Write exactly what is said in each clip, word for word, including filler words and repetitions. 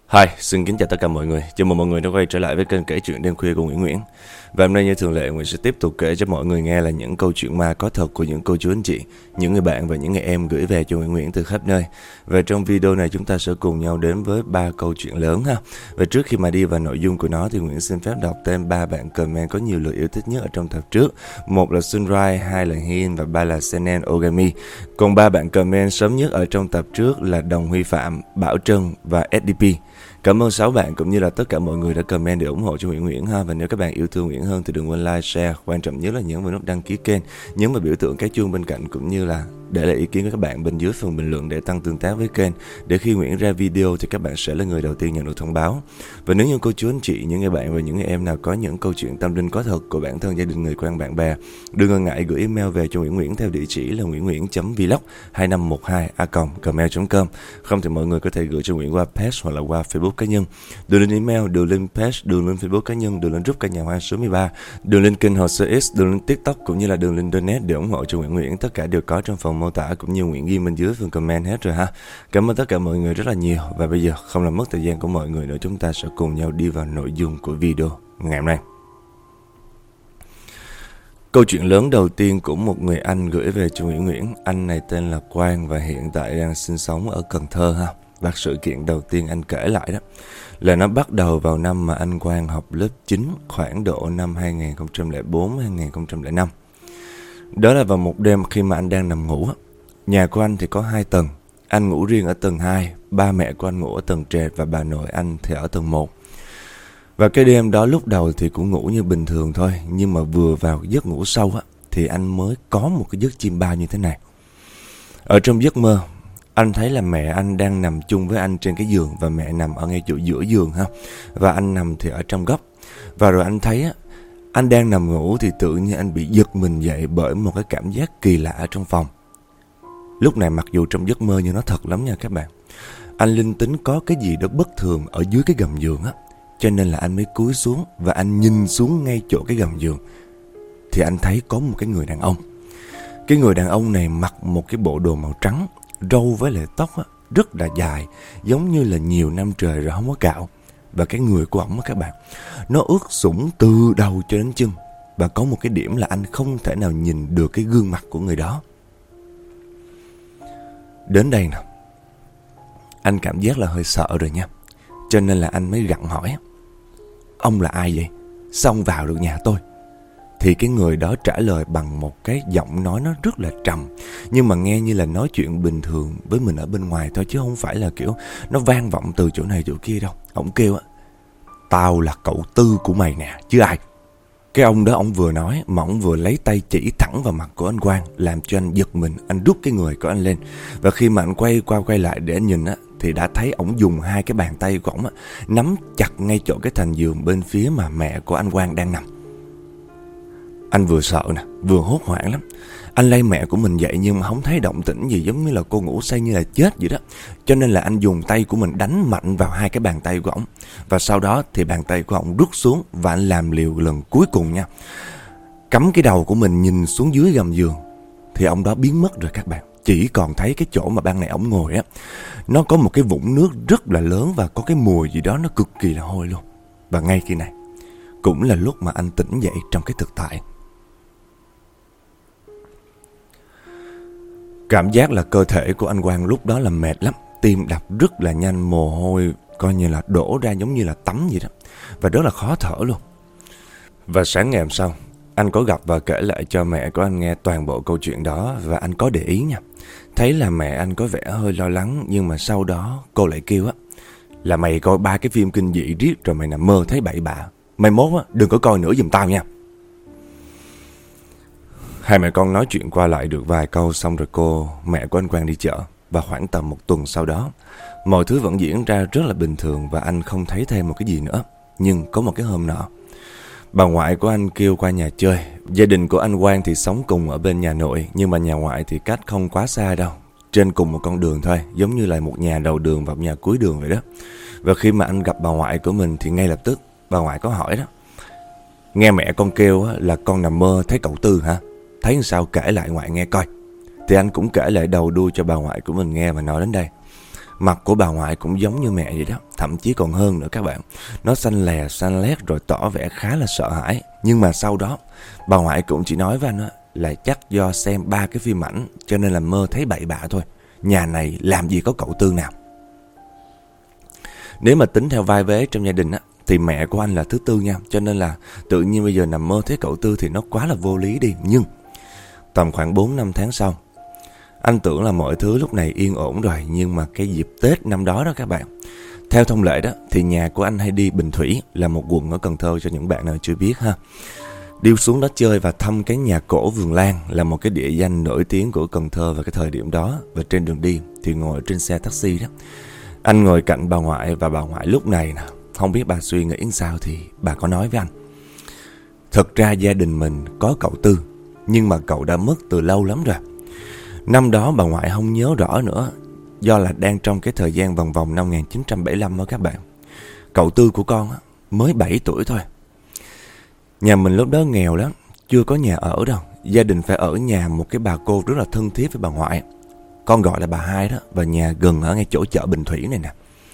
Hi, xin kính chào tất cả mọi người. Chào mừng mọi người đã quay trở lại với kênh kể chuyện đêm khuya của Nguyễn Nguyễn. Và hôm nay như thường lệ, Nguyễn sẽ tiếp tục kể cho mọi người nghe là những câu chuyện ma có thật của những cô chú anh chị, những người bạn và những người em gửi về cho Nguyễn Nguyễn từ khắp nơi. Và trong video này chúng ta sẽ cùng nhau đến với ba câu chuyện lớn ha. Và trước khi mà đi vào nội dung của nó thì Nguyễn xin phép đọc tên ba bạn comment có nhiều lượt yêu thích nhất ở trong tập trước. Một là Sunrise, hai là Hin và ba là Senen Ogami. Còn ba bạn comment sớm nhất ở trong tập trước là Đồng Huy Phạm, Bảo Trân và ét đê pê. Cảm ơn sáu bạn cũng như là tất cả mọi người đã comment để ủng hộ cho Nguyễn Nguyễn ha. Và nếu các bạn yêu thương Nguyễn hơn thì đừng quên like, share, quan trọng nhất là nhấn vào nút đăng ký kênh, nhấn vào biểu tượng cái chuông bên cạnh cũng như là để lại ý kiến của các bạn bên dưới phần bình luận để tăng tương tác với kênh, để khi Nguyễn ra video thì các bạn sẽ là người đầu tiên nhận được thông báo. Và nếu như cô chú anh chị, những người bạn và những người em nào có những câu chuyện tâm linh có thật của bản thân, gia đình, người quen, bạn bè, đừng ngần ngại gửi email về cho Nguyễn Nguyễn theo địa chỉ là nguyễn nguyễn chấm vlog hai năm một hai a còng gmail chấm com. Không thì mọi người có thể gửi cho Nguyễn qua page hoặc là qua Facebook cá nhân. Đường link email, đường link page, đường link Facebook cá nhân, đường link group căn nhà hoa số mười ba, đường link kênh hồ sơ X, đường link TikTok cũng như là đường link donate để ủng hộ cho Nguyễn Nguyễn, tất cả đều có trong phần mô tả cũng như Nguyễn ghi bên dưới phần comment hết rồi ha. Cảm ơn tất cả mọi người rất là nhiều. Và bây giờ không làm mất thời gian của mọi người nữa, chúng ta sẽ cùng nhau đi vào nội dung của video ngày hôm nay. Câu chuyện lớn đầu tiên của một người anh gửi về cho Nguyễn Nguyễn. Anh này tên là Quang và hiện tại đang sinh sống ở Cần Thơ ha. Và sự kiện đầu tiên anh kể lại đó là nó bắt đầu vào năm mà anh Quang học lớp chín, khoảng độ năm hai nghìn không trăm lẻ bốn hai nghìn không trăm lẻ năm. Đó là vào một đêm khi mà anh đang nằm ngủ. Nhà của anh thì có hai tầng. Anh ngủ riêng ở tầng hai, ba mẹ của anh ngủ ở tầng trệt và bà nội anh thì ở tầng một. Và cái đêm đó lúc đầu thì cũng ngủ như bình thường thôi, nhưng mà vừa vào giấc ngủ sâu á thì anh mới có một cái giấc chim bao như thế này. Ở trong giấc mơ, anh thấy là mẹ anh đang nằm chung với anh trên cái giường và mẹ nằm ở ngay chỗ giữa giường ha. Và anh nằm thì ở trong góc. Và rồi anh thấy á, anh đang nằm ngủ thì tự nhiên anh bị giật mình dậy bởi một cái cảm giác kỳ lạ ở trong phòng. Lúc này mặc dù trong giấc mơ nhưng nó thật lắm nha các bạn. Anh linh tính có cái gì đó bất thường ở dưới cái gầm giường á. Cho nên là anh mới cúi xuống và anh nhìn xuống ngay chỗ cái gầm giường. Thì anh thấy có một cái người đàn ông. Cái người đàn ông này mặc một cái bộ đồ màu trắng, râu với lại tóc á, rất là dài, giống như là nhiều năm trời rồi không có cạo. Và cái người của ổng á các bạn, nó ướt sũng từ đầu cho đến chân. Và có một cái điểm là anh không thể nào nhìn được cái gương mặt của người đó. Đến đây nè, anh cảm giác là hơi sợ rồi nha. Cho nên là anh mới gặng hỏi: "Ông là ai vậy? Sao ông vào được nhà tôi?" Thì cái người đó trả lời bằng một cái giọng nói nó rất là trầm, nhưng mà nghe như là nói chuyện bình thường với mình ở bên ngoài thôi, chứ không phải là kiểu nó vang vọng từ chỗ này chỗ kia đâu. Ông kêu á: "Tao là cậu Tư của mày nè, chứ ai." Cái ông đó ông vừa nói mà ông vừa lấy tay chỉ thẳng vào mặt của anh Quang, làm cho anh giật mình. Anh rút cái người của anh lên. Và khi mà anh quay qua quay lại để anh nhìn á, thì đã thấy ổng dùng hai cái bàn tay của ổng á, nắm chặt ngay chỗ cái thành giường bên phía mà mẹ của anh Quang đang nằm. Anh vừa sợ nè, vừa hốt hoảng lắm. Anh lay mẹ của mình dậy nhưng mà không thấy động tĩnh gì, giống như là cô ngủ say như là chết vậy đó. Cho nên là anh dùng tay của mình đánh mạnh vào hai cái bàn tay của ổng. Và sau đó thì bàn tay của ổng rút xuống và anh làm liều lần cuối cùng nha. Cắm cái đầu của mình nhìn xuống dưới gầm giường. Thì ông đó biến mất rồi các bạn. Chỉ còn thấy cái chỗ mà ban nãy ổng ngồi á, nó có một cái vũng nước rất là lớn và có cái mùi gì đó nó cực kỳ là hôi luôn. Và ngay khi này cũng là lúc mà anh tỉnh dậy trong cái thực tại. Cảm giác là cơ thể của anh Quang lúc đó là mệt lắm, tim đập rất là nhanh, mồ hôi coi như là đổ ra giống như là tắm vậy đó. Và rất là khó thở luôn. Và sáng ngày hôm sau, anh có gặp và kể lại cho mẹ của anh nghe toàn bộ câu chuyện đó. Và anh có để ý nha, thấy là mẹ anh có vẻ hơi lo lắng. Nhưng mà sau đó cô lại kêu á, là mày coi ba cái phim kinh dị riết rồi mày nằm mơ thấy bậy bạ, mày mốt á đừng có coi nữa giùm tao nha. Hai mẹ con nói chuyện qua lại được vài câu xong rồi cô, mẹ của anh Quang đi chợ. Và khoảng tầm một tuần sau đó, mọi thứ vẫn diễn ra rất là bình thường và anh không thấy thêm một cái gì nữa. Nhưng có một cái hôm nọ, bà ngoại của anh kêu qua nhà chơi. Gia đình của anh Quang thì sống cùng ở bên nhà nội, nhưng mà nhà ngoại thì cách không quá xa đâu, trên cùng một con đường thôi, giống như là một nhà đầu đường và một nhà cuối đường vậy đó. Và khi mà anh gặp bà ngoại của mình thì ngay lập tức bà ngoại có hỏi đó: "Nghe mẹ con kêu là con nằm mơ thấy cậu Tư hả? Thấy sao kể lại ngoại nghe coi." Thì anh cũng kể lại đầu đuôi cho bà ngoại của mình nghe và nói đến đây. Mặt của bà ngoại cũng giống như mẹ vậy đó, thậm chí còn hơn nữa các bạn. Nó xanh lè xanh lét rồi tỏ vẻ khá là sợ hãi. Nhưng mà sau đó bà ngoại cũng chỉ nói với anh á, là chắc do xem ba cái phim ảnh cho nên là mơ thấy bậy bạ thôi. Nhà này làm gì có cậu Tư nào. Nếu mà tính theo vai vế trong gia đình á, thì mẹ của anh là thứ tư nha. Cho nên là tự nhiên bây giờ nằm mơ thấy cậu Tư thì nó quá là vô lý đi. Nhưng tầm khoảng bốn năm tháng sau, anh tưởng là mọi thứ lúc này yên ổn rồi. Nhưng mà cái dịp Tết năm đó đó các bạn, theo thông lệ đó thì nhà của anh hay đi Bình Thủy, là một quận ở Cần Thơ cho những bạn nào chưa biết ha. Đi xuống đó chơi và thăm cái nhà cổ Vườn Lan, là một cái địa danh nổi tiếng của Cần Thơ vào cái thời điểm đó. Và trên đường đi thì ngồi trên xe taxi đó, anh ngồi cạnh bà ngoại. Và bà ngoại lúc này nè, không biết bà suy nghĩ sao thì bà có nói với anh: thực ra gia đình mình có cậu Tư, nhưng mà cậu đã mất từ lâu lắm rồi. Năm đó bà ngoại không nhớ rõ nữa, do là đang trong cái thời gian vòng vòng năm một nghìn chín trăm bảy mươi lăm đó các bạn. Cậu Tư của con mới bảy tuổi thôi. Nhà mình lúc đó nghèo lắm, chưa có nhà ở đâu. Gia đình phải ở nhà một cái bà cô rất là thân thiết với bà ngoại, con gọi là bà Hai đó. Và nhà gần ở ngay chỗ chợ Bình Thủy này nè.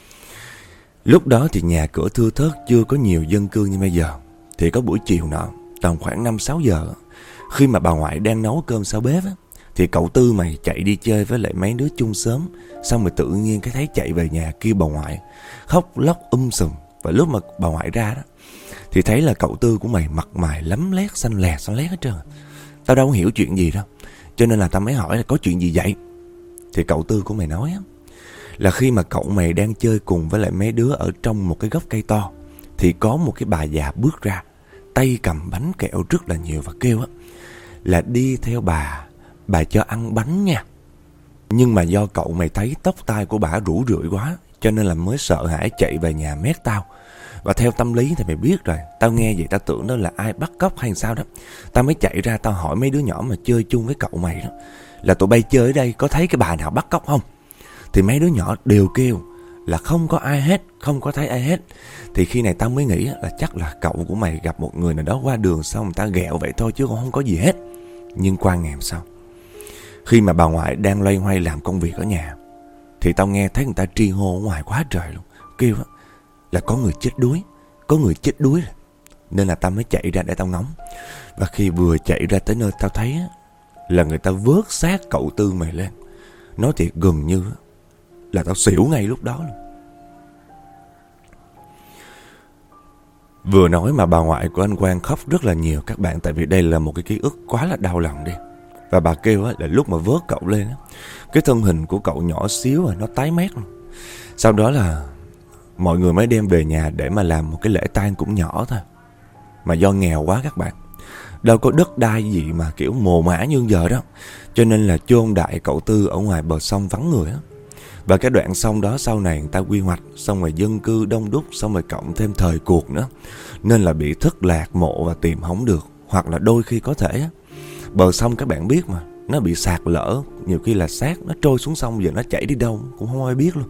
Lúc đó thì nhà cửa thưa thớt, chưa có nhiều dân cư như bây giờ. Thì có buổi chiều nọ, tầm khoảng năm sáu giờ, khi mà bà ngoại đang nấu cơm sau bếp á, thì cậu Tư mày chạy đi chơi với lại mấy đứa chung xóm. Xong rồi tự nhiên cái thấy chạy về nhà kêu bà ngoại, khóc lóc um sùm. Và lúc mà bà ngoại ra đó thì thấy là cậu Tư của mày mặt mày lấm lét, xanh lè xanh lét hết trơn. Tao đâu có hiểu chuyện gì đâu, cho nên là tao mới hỏi là có chuyện gì vậy. Thì cậu Tư của mày nói á, là khi mà cậu mày đang chơi cùng với lại mấy đứa ở trong một cái gốc cây to, thì có một cái bà già bước ra, tay cầm bánh kẹo rất là nhiều, và kêu á là đi theo bà, bà cho ăn bánh nha. Nhưng mà do cậu mày thấy tóc tai của bà rũ rượi quá, cho nên là mới sợ hãi chạy về nhà mét tao. Và theo tâm lý thì mày biết rồi, tao nghe vậy tao tưởng đó là ai bắt cóc hay sao đó. Tao mới chạy ra tao hỏi mấy đứa nhỏ mà chơi chung với cậu mày đó, là tụi bay chơi ở đây có thấy cái bà nào bắt cóc không? Thì mấy đứa nhỏ đều kêu là không có ai hết, không có thấy ai hết. Thì khi này tao mới nghĩ là chắc là cậu của mày gặp một người nào đó qua đường, xong người ta ghẹo vậy thôi chứ cũng không có gì hết. Nhưng qua ngày hôm sau, khi mà bà ngoại đang loay hoay làm công việc ở nhà, thì tao nghe thấy người ta tri hô ở ngoài quá trời luôn, kêu là có người chết đuối, có người chết đuối rồi. Nên là tao mới chạy ra để tao ngóng. Và khi vừa chạy ra tới nơi, tao thấy là người ta vớt xác cậu Tư mày lên. Nói thiệt gần như là tao xỉu ngay lúc đó luôn. Vừa nói mà bà ngoại của anh Quang khóc rất là nhiều các bạn. Tại vì đây là một cái ký ức quá là đau lòng đi. Và bà kêu là lúc mà vớt cậu lên, cái thân hình của cậu nhỏ xíu à, nó tái mét luôn. Sau đó là mọi người mới đem về nhà để mà làm một cái lễ tang cũng nhỏ thôi. Mà do nghèo quá các bạn, đâu có đất đai gì mà kiểu mồ mã như giờ đó, cho nên là chôn đại cậu Tư ở ngoài bờ sông vắng người á. Và cái đoạn sông đó sau này người ta quy hoạch, xong rồi dân cư đông đúc, xong rồi cộng thêm thời cuộc nữa, nên là bị thất lạc mộ và tìm không được. Hoặc là đôi khi có thể á, bờ sông các bạn biết mà, nó bị sạt lở, nhiều khi là xác nó trôi xuống sông, giờ nó chảy đi đâu cũng không ai biết luôn.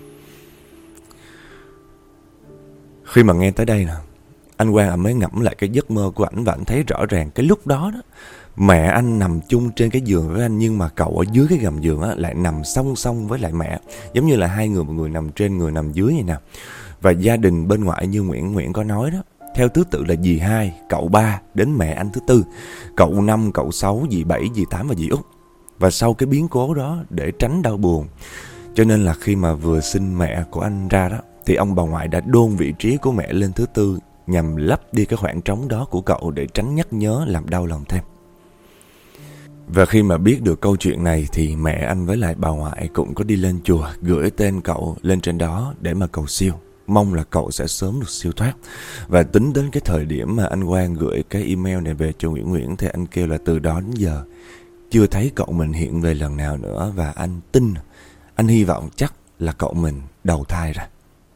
Khi mà nghe tới đây nè, anh Quang anh mới ngẫm lại cái giấc mơ của ảnh. Và anh thấy rõ ràng cái lúc đó đó, mẹ anh nằm chung trên cái giường với anh, nhưng mà cậu ở dưới cái gầm giường á, lại nằm song song với lại mẹ. Giống như là hai người, một người nằm trên, người nằm dưới vậy nè. Và gia đình bên ngoại như Nguyễn Nguyễn có nói đó, theo thứ tự là dì hai, cậu ba đến mẹ anh thứ tư, cậu năm, cậu sáu, dì bảy, dì tám và dì Út. Và sau cái biến cố đó, để tránh đau buồn, cho nên là khi mà vừa sinh mẹ của anh ra đó, thì ông bà ngoại đã đôn vị trí của mẹ lên thứ tư, nhằm lấp đi cái khoảng trống đó của cậu, để tránh nhắc nhớ làm đau lòng thêm. Và khi mà biết được câu chuyện này, thì mẹ anh với lại bà ngoại cũng có đi lên chùa, gửi tên cậu lên trên đó để mà cầu siêu, mong là cậu sẽ sớm được siêu thoát. Và tính đến cái thời điểm mà anh Quang gửi cái email này về cho Nguyễn Nguyễn, thì anh kêu là từ đó đến giờ chưa thấy cậu mình hiện về lần nào nữa. Và anh tin, anh hy vọng chắc là cậu mình đầu thai rồi.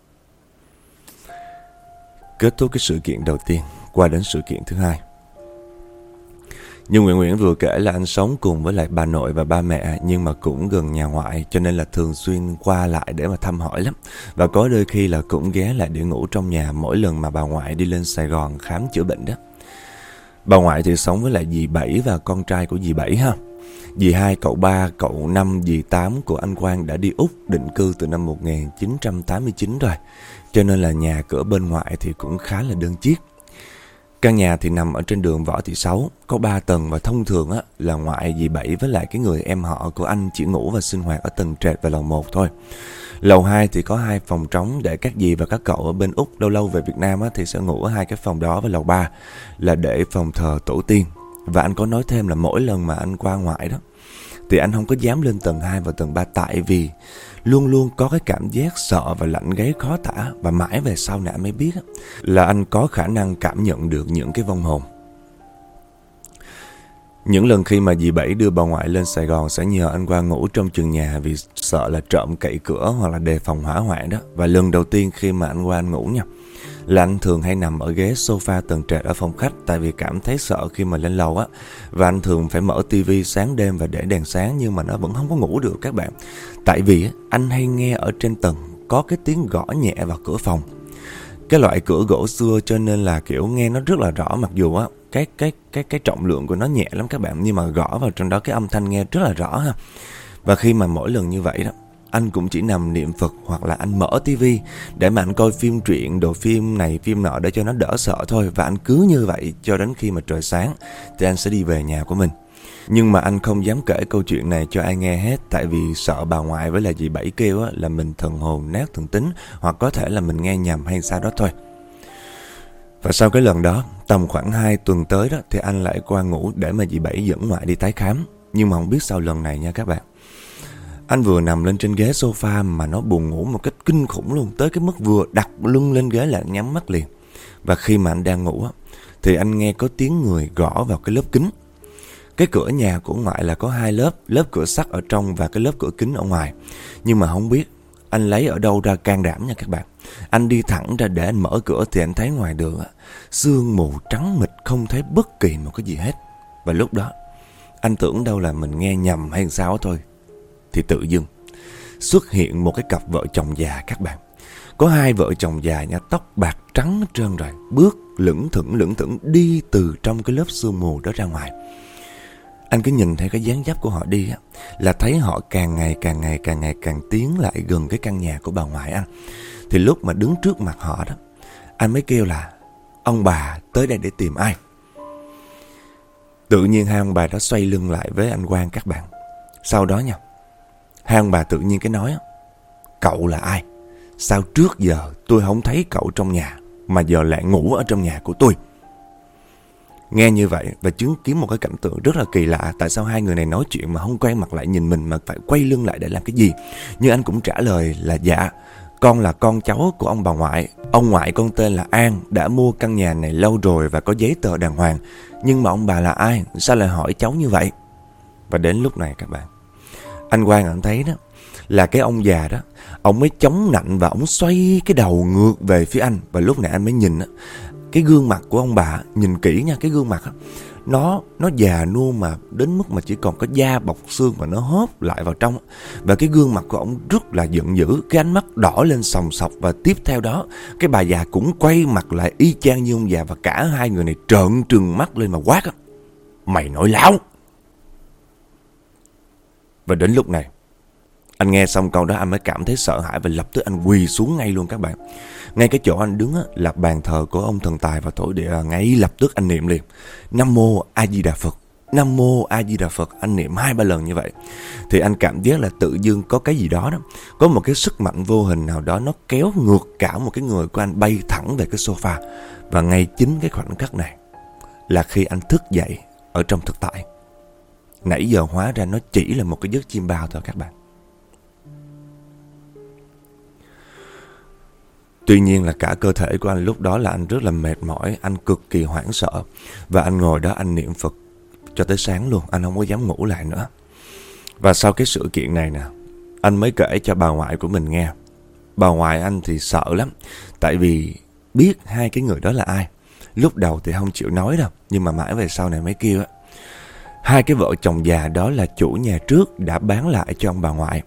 Kết thúc cái sự kiện đầu tiên, qua đến sự kiện thứ hai. Như Nguyễn Nguyễn vừa kể là anh sống cùng với lại bà nội và ba mẹ, nhưng mà cũng gần nhà ngoại, cho nên là thường xuyên qua lại để mà thăm hỏi lắm. Và có đôi khi là cũng ghé lại để ngủ trong nhà mỗi lần mà bà ngoại đi lên Sài Gòn khám chữa bệnh đó. Bà ngoại thì sống với lại dì Bảy và con trai của dì Bảy ha. Dì hai, cậu ba, cậu năm, dì tám của anh Quang đã đi Úc định cư từ năm một nghìn chín trăm tám mươi chín rồi. Cho nên là nhà cửa bên ngoại thì cũng khá là đơn chiếc. Căn nhà thì nằm ở trên đường Võ Thị Sáu, có ba tầng và thông thường á, là ngoại, dì Bảy với lại cái người em họ của anh chỉ ngủ và sinh hoạt ở tầng trệt và lầu một thôi. Lầu hai thì có hai phòng trống để các dì và các cậu ở bên Úc lâu lâu về Việt Nam á, thì sẽ ngủ ở hai cái phòng đó, và lầu ba là để phòng thờ tổ tiên. Và anh có nói thêm là mỗi lần mà anh qua ngoại đó thì anh không có dám lên tầng hai và tầng ba, tại vì luôn luôn có cái cảm giác sợ và lạnh gáy khó tả. Và mãi về sau này anh mới biết là anh có khả năng cảm nhận được những cái vong hồn. Những lần khi mà dì Bảy đưa bà ngoại lên Sài Gòn sẽ nhờ anh qua ngủ trong chừng nhà vì sợ là trộm cậy cửa hoặc là đề phòng hỏa hoạn đó. Và lần đầu tiên khi mà anh qua anh ngủ nha, là anh thường hay nằm ở ghế sofa tầng trệt ở phòng khách, tại vì cảm thấy sợ khi mà lên lầu á. Và anh thường phải mở tivi sáng đêm và để đèn sáng, nhưng mà nó vẫn không có ngủ được các bạn. Tại vì anh hay nghe ở trên tầng có cái tiếng gõ nhẹ vào cửa phòng. Cái loại cửa gỗ xưa cho nên là kiểu nghe nó rất là rõ, mặc dù á cái cái cái cái trọng lượng của nó nhẹ lắm các bạn, nhưng mà gõ vào trong đó cái âm thanh nghe rất là rõ ha. Và khi mà mỗi lần như vậy đó, anh cũng chỉ nằm niệm Phật hoặc là anh mở tivi để mà anh coi phim truyện, đồ phim này phim nọ để cho nó đỡ sợ thôi. Và anh cứ như vậy cho đến khi mà trời sáng thì anh sẽ đi về nhà của mình. Nhưng mà anh không dám kể câu chuyện này cho ai nghe hết, tại vì sợ bà ngoại với là dì Bảy kêu á, là mình thần hồn nát thần tính, hoặc có thể là mình nghe nhầm hay sao đó thôi. Và sau cái lần đó, tầm khoảng hai tuần tới đó, thì anh lại qua ngủ để mà dì Bảy dẫn ngoại đi tái khám. Nhưng mà không biết sau lần này nha các bạn, anh vừa nằm lên trên ghế sofa mà nó buồn ngủ một cách kinh khủng luôn, tới cái mức vừa đặt lưng lên ghế là anh nhắm mắt liền. Và khi mà anh đang ngủ á, thì anh nghe có tiếng người gõ vào cái lớp kính. Cái cửa nhà của ngoại là có hai lớp, lớp cửa sắt ở trong và cái lớp cửa kính ở ngoài. Nhưng mà không biết anh lấy ở đâu ra can đảm nha các bạn. Anh đi thẳng ra để anh mở cửa thì anh thấy ngoài đường á, sương mù trắng mịt, không thấy bất kỳ một cái gì hết. Và lúc đó anh tưởng đâu là mình nghe nhầm hay sao thôi, thì tự dưng xuất hiện một cái cặp vợ chồng già các bạn. Có hai vợ chồng già nha, tóc bạc trắng hết trơn rồi, bước lững thững lững thững đi từ trong cái lớp sương mù đó ra ngoài. Anh cứ nhìn theo cái dáng dấp của họ đi á, là thấy họ càng ngày càng ngày càng ngày càng tiến lại gần cái căn nhà của bà ngoại anh. Thì lúc mà đứng trước mặt họ đó, anh mới kêu là: ông bà tới đây để tìm ai? Tự nhiên hai ông bà đã xoay lưng lại với anh Quang các bạn. Sau đó nha, hai ông bà tự nhiên cái nói: cậu là ai? Sao trước giờ tôi không thấy cậu trong nhà mà giờ lại ngủ ở trong nhà của tôi? Nghe như vậy và chứng kiến một cái cảnh tượng rất là kỳ lạ. Tại sao hai người này nói chuyện mà không quay mặt lại nhìn mình, mà phải quay lưng lại để làm cái gì? Nhưng anh cũng trả lời là: dạ, con là con cháu của ông bà ngoại. Ông ngoại con tên là An, đã mua căn nhà này lâu rồi và có giấy tờ đàng hoàng. Nhưng mà ông bà là ai? Sao lại hỏi cháu như vậy? Và đến lúc này các bạn, anh Quang anh thấy đó là cái ông già đó, ông mới chống nạnh và ông xoay cái đầu ngược về phía anh. Và lúc này anh mới nhìn đó, cái gương mặt của ông bà, nhìn kỹ nha, cái gương mặt đó, nó nó già nua mà đến mức mà chỉ còn có da bọc xương và nó hóp lại vào trong. Và cái gương mặt của ông rất là giận dữ, cái ánh mắt đỏ lên sòng sọc. Và tiếp theo đó, cái bà già cũng quay mặt lại y chang như ông già. Và cả hai người này trợn trừng mắt lên mà quát: mày nói láo! Và đến lúc này, anh nghe xong câu đó anh mới cảm thấy sợ hãi và lập tức anh quỳ xuống ngay luôn các bạn. Ngay cái chỗ anh đứng á, là bàn thờ của ông thần tài và thổ địa. Ngay lập tức anh niệm liền: Nam Mô A Di Đà Phật, Nam Mô A Di Đà Phật. Anh niệm hai ba lần như vậy thì anh cảm giác là tự dưng có cái gì đó đó, có một cái sức mạnh vô hình nào đó nó kéo ngược cả một cái người của anh bay thẳng về cái sofa. Và ngay chính cái khoảnh khắc này là khi anh thức dậy ở trong thực tại. Nãy giờ hóa ra nó chỉ là một cái giấc chim bao thôi các bạn. Tuy nhiên là cả cơ thể của anh lúc đó là anh rất là mệt mỏi, anh cực kỳ hoảng sợ. Và anh ngồi đó anh niệm Phật cho tới sáng luôn, anh không có dám ngủ lại nữa. Và sau cái sự kiện này nè, anh mới kể cho bà ngoại của mình nghe. Bà ngoại anh thì sợ lắm, tại vì biết hai cái người đó là ai. Lúc đầu thì không chịu nói đâu, nhưng mà mãi về sau này mới kêu á. Hai cái vợ chồng già đó là chủ nhà trước đã bán lại cho ông bà ngoại.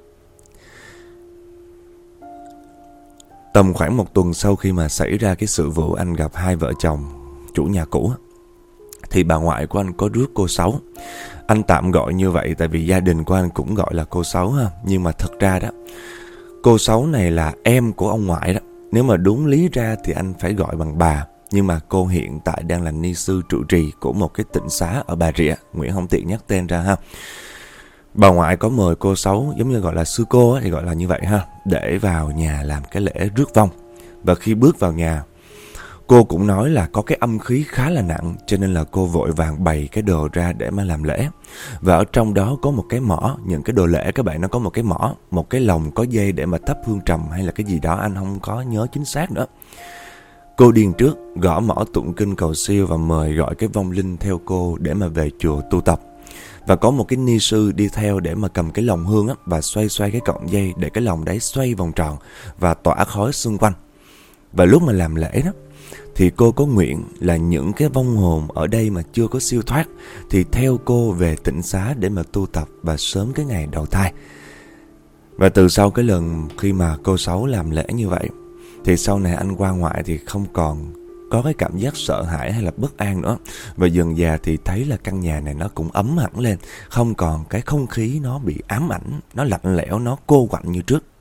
Tầm khoảng một tuần sau khi mà xảy ra cái sự vụ anh gặp hai vợ chồng chủ nhà cũ, thì bà ngoại của anh có rước cô Sáu. Anh tạm gọi như vậy tại vì gia đình của anh cũng gọi là cô Sáu ha. Nhưng mà thật ra đó, cô Sáu này là em của ông ngoại đó. Nếu mà đúng lý ra thì anh phải gọi bằng bà. Nhưng mà cô hiện tại đang là ni sư trụ trì của một cái tịnh xá ở Bà Rịa. Nguyễn không tiện nhắc tên ra ha. Bà ngoại có mời cô Sáu, giống như gọi là sư cô thì gọi là như vậy ha, để vào nhà làm cái lễ rước vong. Và khi bước vào nhà, cô cũng nói là có cái âm khí khá là nặng, cho nên là cô vội vàng bày cái đồ ra để mà làm lễ. Và ở trong đó có một cái mỏ, những cái đồ lễ các bạn, nó có một cái mỏ, một cái lồng có dây để mà thắp hương trầm hay là cái gì đó, anh không có nhớ chính xác nữa. Cô điền trước, gõ mỏ tụng kinh cầu siêu và mời gọi cái vong linh theo cô để mà về chùa tu tập. Và có một cái ni sư đi theo để mà cầm cái lồng hương á, và xoay xoay cái cọng dây để cái lồng đấy xoay vòng tròn và tỏa khói xung quanh. Và lúc mà làm lễ đó, thì cô có nguyện là những cái vong hồn ở đây mà chưa có siêu thoát thì theo cô về tịnh xá để mà tu tập và sớm cái ngày đầu thai. Và từ sau cái lần khi mà cô Sáu làm lễ như vậy, thì sau này anh qua ngoại thì không còn có cái cảm giác sợ hãi hay là bất an nữa. Và dần dà thì thấy là căn nhà này nó cũng ấm hẳn lên, không còn cái không khí nó bị ám ảnh, nó lạnh lẽo, nó cô quạnh như trước.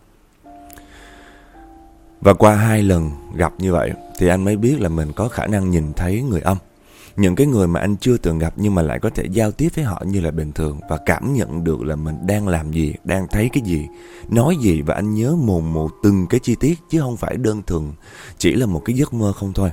Và qua hai lần gặp như vậy thì anh mới biết là mình có khả năng nhìn thấy người âm. Những cái người mà anh chưa từng gặp nhưng mà lại có thể giao tiếp với họ như là bình thường, và cảm nhận được là mình đang làm gì, đang thấy cái gì, nói gì, và anh nhớ mồn một từng cái chi tiết chứ không phải đơn thuần chỉ là một cái giấc mơ không thôi.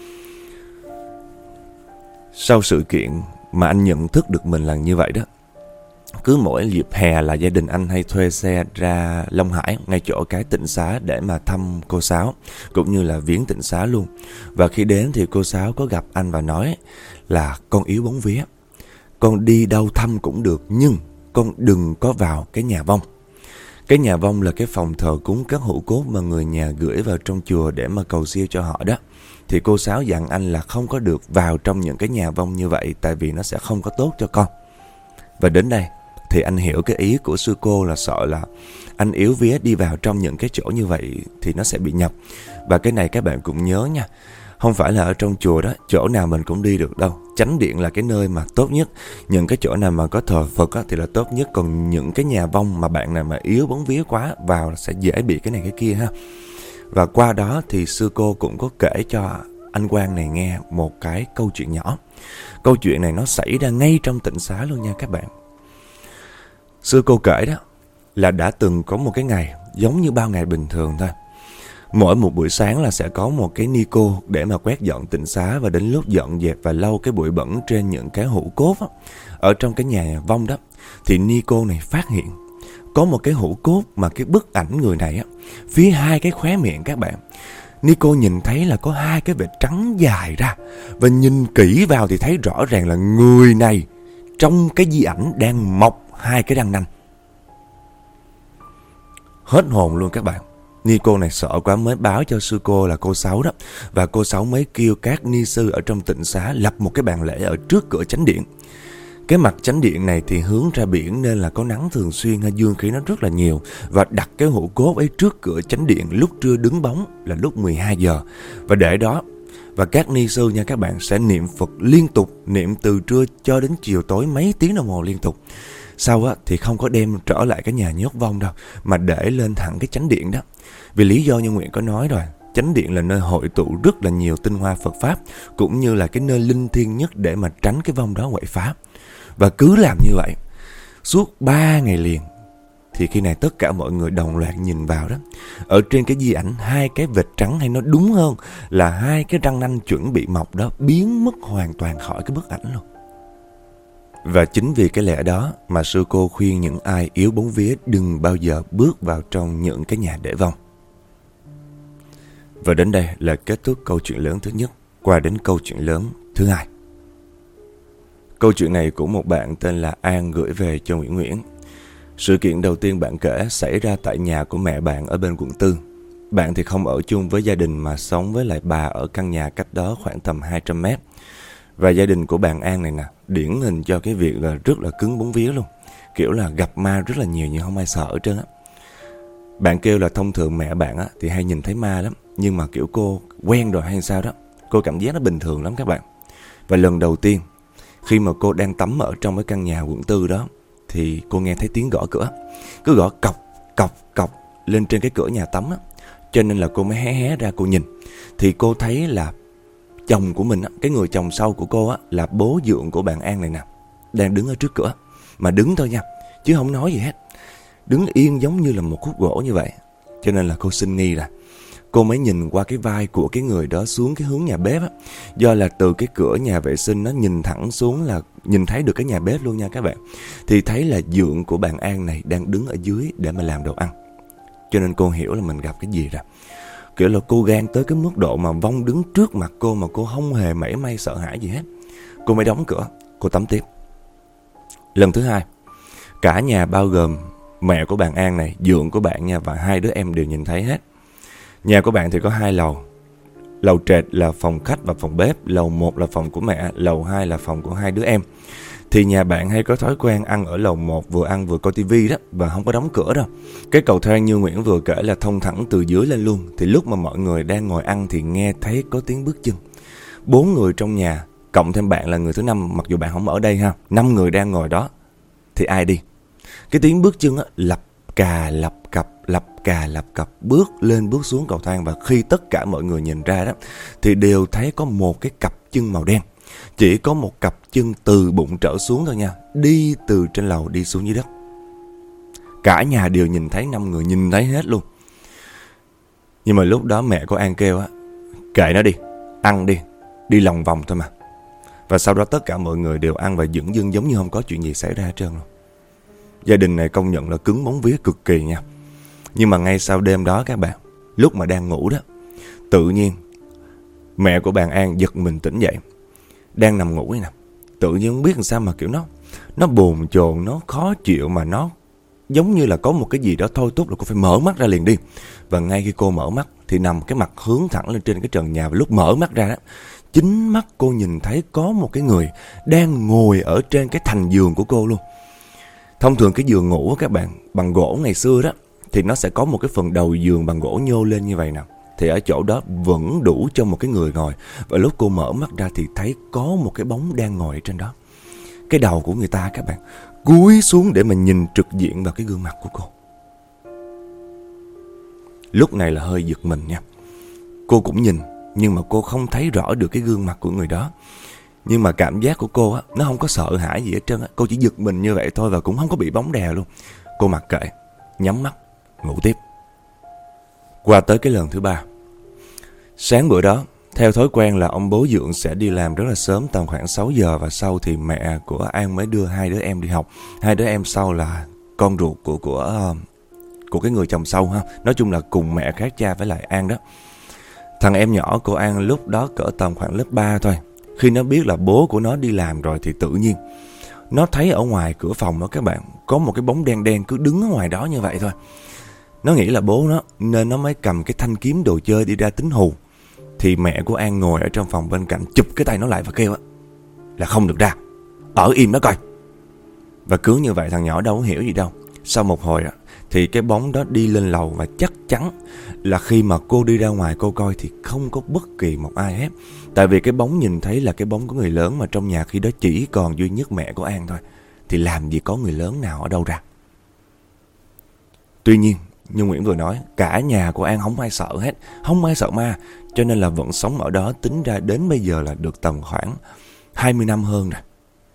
Sau sự kiện mà anh nhận thức được mình là như vậy đó, cứ mỗi dịp hè là gia đình anh hay thuê xe ra Long Hải, ngay chỗ cái tịnh xá để mà thăm cô Sáu, cũng như là viếng tịnh xá luôn. Và khi đến thì cô Sáu có gặp anh và nói là con yếu bóng vía, con đi đâu thăm cũng được, nhưng con đừng có vào cái nhà vong. Cái nhà vong là cái phòng thờ cúng các hũ cốt mà người nhà gửi vào trong chùa để mà cầu siêu cho họ đó. Thì cô Sáu dặn anh là không có được vào trong những cái nhà vong như vậy, tại vì nó sẽ không có tốt cho con. Và đến đây thì anh hiểu cái ý của sư cô là sợ là anh yếu vía đi vào trong những cái chỗ như vậy thì nó sẽ bị nhập. Và cái này các bạn cũng nhớ nha, không phải là ở trong chùa đó, chỗ nào mình cũng đi được đâu. Chánh điện là cái nơi mà tốt nhất, những cái chỗ nào mà có thờ Phật á, thì là tốt nhất. Còn những cái nhà vong mà bạn nào mà yếu bóng vía quá vào sẽ dễ bị cái này cái kia ha. Và qua đó thì sư cô cũng có kể cho anh Quang này nghe một cái câu chuyện nhỏ. Câu chuyện này nó xảy ra ngay trong tịnh xá luôn nha các bạn. Sư cô kể đó là đã từng có một cái ngày giống như bao ngày bình thường thôi. Mỗi một buổi sáng là sẽ có một cái ni cô để mà quét dọn tịnh xá, và đến lúc dọn dẹp và lau cái bụi bẩn trên những cái hũ cốt á, ở trong cái nhà vong đó, thì ni cô này phát hiện có một cái hũ cốt mà cái bức ảnh người này á, phía hai cái khóe miệng các bạn, ni cô nhìn thấy là có hai cái vệt trắng dài ra, và nhìn kỹ vào thì thấy rõ ràng là người này trong cái di ảnh đang mọc hai cái răng nanh. Hết hồn luôn các bạn. Ni cô này sợ quá mới báo cho sư cô là cô Sáu đó. Và cô Sáu mới kêu các ni sư ở trong tịnh xá lập một cái bàn lễ ở trước cửa chánh điện. Cái mặt chánh điện này thì hướng ra biển nên là có nắng thường xuyên, dương khí nó rất là nhiều. Và đặt cái hũ cốt ấy trước cửa chánh điện lúc trưa đứng bóng là lúc mười hai giờ. Và để đó, và các ni sư nha các bạn sẽ niệm Phật liên tục, niệm từ trưa cho đến chiều tối mấy tiếng đồng hồ liên tục. Sau á, thì không có đem trở lại cái nhà nhốt vong đâu, mà để lên thẳng cái chánh điện đó. Vì lý do như Nguyễn có nói rồi, chánh điện là nơi hội tụ rất là nhiều tinh hoa Phật Pháp, cũng như là cái nơi linh thiêng nhất để mà tránh cái vong đó quậy phá. Và cứ làm như vậy suốt ba ngày liền. Thì khi này tất cả mọi người đồng loạt nhìn vào đó, ở trên cái di ảnh hai cái vệt trắng, hay nói đúng hơn là hai cái răng nanh chuẩn bị mọc đó, biến mất hoàn toàn khỏi cái bức ảnh luôn. Và chính vì cái lẽ đó mà sư cô khuyên những ai yếu bóng vía đừng bao giờ bước vào trong những cái nhà để vong. Và đến đây là kết thúc câu chuyện lớn thứ nhất. Qua đến câu chuyện lớn thứ hai. Câu chuyện này của một bạn tên là An gửi về cho Nguyễn Nguyễn. Sự kiện đầu tiên bạn kể xảy ra tại nhà của mẹ bạn ở bên quận tư. Bạn thì không ở chung với gia đình mà sống với lại bà ở căn nhà cách đó khoảng tầm hai trăm mét. Và gia đình của bạn An này nè, điển hình cho cái việc là rất là cứng bóng vía luôn. Kiểu là gặp ma rất là nhiều nhưng không ai sợ hết trơn á. Bạn kêu là thông thường mẹ bạn á thì hay nhìn thấy ma lắm, nhưng mà kiểu cô quen rồi hay sao đó, cô cảm giác nó bình thường lắm các bạn. Và lần đầu tiên Khi mà cô đang tắm ở trong cái căn nhà quận tư đó, thì cô nghe thấy tiếng gõ cửa. Cứ gõ cọc, cọc, cọc lên trên cái cửa nhà tắm á. Cho nên là cô mới hé hé ra cô nhìn. Thì cô thấy là chồng của mình á, cái người chồng sau của cô á, là bố dượng của bạn An này nè, đang đứng ở trước cửa. Mà đứng thôi nha, chứ không nói gì hết. Đứng yên giống như là một khúc gỗ như vậy. Cho nên là cô sinh nghi ra. Cô mới nhìn qua cái vai của cái người đó xuống cái hướng nhà bếp á. Do là từ cái cửa nhà vệ sinh nó nhìn thẳng xuống là nhìn thấy được cái nhà bếp luôn nha các bạn. Thì thấy là dượng của bạn An này đang đứng ở dưới để mà làm đồ ăn. Cho nên cô hiểu là mình gặp cái gì rồi. Kiểu là cô gan tới cái mức độ mà Vong đứng trước mặt cô mà cô không hề mảy may sợ hãi gì hết. Cô mới đóng cửa, cô tắm tiếp. Lần thứ hai, cả nhà bao gồm mẹ của bạn An này, dượng của bạn nha, và hai đứa em đều nhìn thấy hết. Nhà của bạn thì có hai lầu. Lầu trệt là phòng khách và phòng bếp. Lầu một là phòng của mẹ. Lầu hai là phòng của hai đứa em. Thì nhà bạn hay có thói quen ăn ở lầu một, vừa ăn vừa coi tivi đó, và không có đóng cửa đâu. Cái cầu thang như Nguyễn vừa kể là thông thẳng từ dưới lên luôn. Thì lúc mà mọi người đang ngồi ăn thì nghe thấy có tiếng bước chân. Bốn người trong nhà, cộng thêm bạn là người thứ năm, mặc dù bạn không ở đây ha. Năm người đang ngồi đó. Thì ai đi? Cái tiếng bước chân á, lặp cà lặp cặp, lặp cà lặp cặp, bước lên bước xuống cầu thang. Và khi tất cả mọi người nhìn ra đó, thì đều thấy có một cái cặp chân màu đen. Chỉ có một cặp chân từ bụng trở xuống thôi nha. Đi từ trên lầu đi xuống dưới đất. Cả nhà đều nhìn thấy, năm người nhìn thấy hết luôn. Nhưng mà lúc đó mẹ của An kêu á, kệ nó đi, ăn đi, đi lòng vòng thôi mà. Và sau đó tất cả mọi người đều ăn và dửng dưng giống như không có chuyện gì xảy ra hết trơn luôn. Gia đình này công nhận là cứng bóng vía cực kỳ nha. Nhưng mà ngay sau đêm đó các bạn, lúc mà đang ngủ đó, tự nhiên mẹ của bạn An giật mình tỉnh dậy. Đang nằm ngủ ấy nè, tự nhiên không biết làm sao mà kiểu nó Nó bồn chồn, nó khó chịu, mà nó giống như là có một cái gì đó thôi thúc là cô phải mở mắt ra liền đi. Và ngay khi cô mở mắt thì nằm cái mặt hướng thẳng lên trên cái trần nhà. Và lúc mở mắt ra đó, chính mắt cô nhìn thấy có một cái người đang ngồi ở trên cái thành giường của cô luôn. Thông thường cái giường ngủ các bạn, bằng gỗ ngày xưa đó, thì nó sẽ có một cái phần đầu giường bằng gỗ nhô lên như vậy nè. Thì ở chỗ đó vẫn đủ cho một cái người ngồi. Và lúc cô mở mắt ra thì thấy có một cái bóng đang ngồi ở trên đó. Cái đầu của người ta các bạn cúi xuống để mà nhìn trực diện vào cái gương mặt của cô. Lúc này là hơi giật mình nha. Cô cũng nhìn, nhưng mà cô không thấy rõ được cái gương mặt của người đó. Nhưng mà cảm giác của cô á, nó không có sợ hãi gì hết trơn á. Cô chỉ giật mình như vậy thôi và cũng không có bị bóng đè luôn. Cô mặc kệ, nhắm mắt, ngủ tiếp. Qua tới cái lần thứ ba. Sáng bữa đó, theo thói quen là ông bố dượng sẽ đi làm rất là sớm, tầm khoảng sáu giờ. Và sau thì mẹ của An mới đưa hai đứa em đi học. Hai đứa em sau là con ruột của của của cái người chồng sau ha. Nói chung là cùng mẹ khác cha với lại An đó. Thằng em nhỏ của An lúc đó cỡ tầm khoảng lớp ba thôi. Khi nó biết là bố của nó đi làm rồi thì tự nhiên nó thấy ở ngoài cửa phòng đó các bạn, có một cái bóng đen đen cứ đứng ở ngoài đó như vậy thôi. Nó nghĩ là bố nó, nên nó mới cầm cái thanh kiếm đồ chơi đi ra tính hù. Thì mẹ của An ngồi ở trong phòng bên cạnh chụp cái tay nó lại và kêu á, là không được ra, ở im đó coi. Và cứ như vậy thằng nhỏ đâu có hiểu gì đâu. Sau một hồi á, thì cái bóng đó đi lên lầu. Và chắc chắn là khi mà cô đi ra ngoài cô coi thì không có bất kỳ một ai hết. Tại vì cái bóng nhìn thấy là cái bóng của người lớn, mà trong nhà khi đó chỉ còn duy nhất mẹ của An thôi. Thì làm gì có người lớn nào ở đâu ra. Tuy nhiên, như Nguyễn vừa nói, cả nhà của An không ai sợ hết, không ai sợ ma. Cho nên là vẫn sống ở đó, tính ra đến bây giờ là được tầm khoảng hai mươi năm hơn rồi.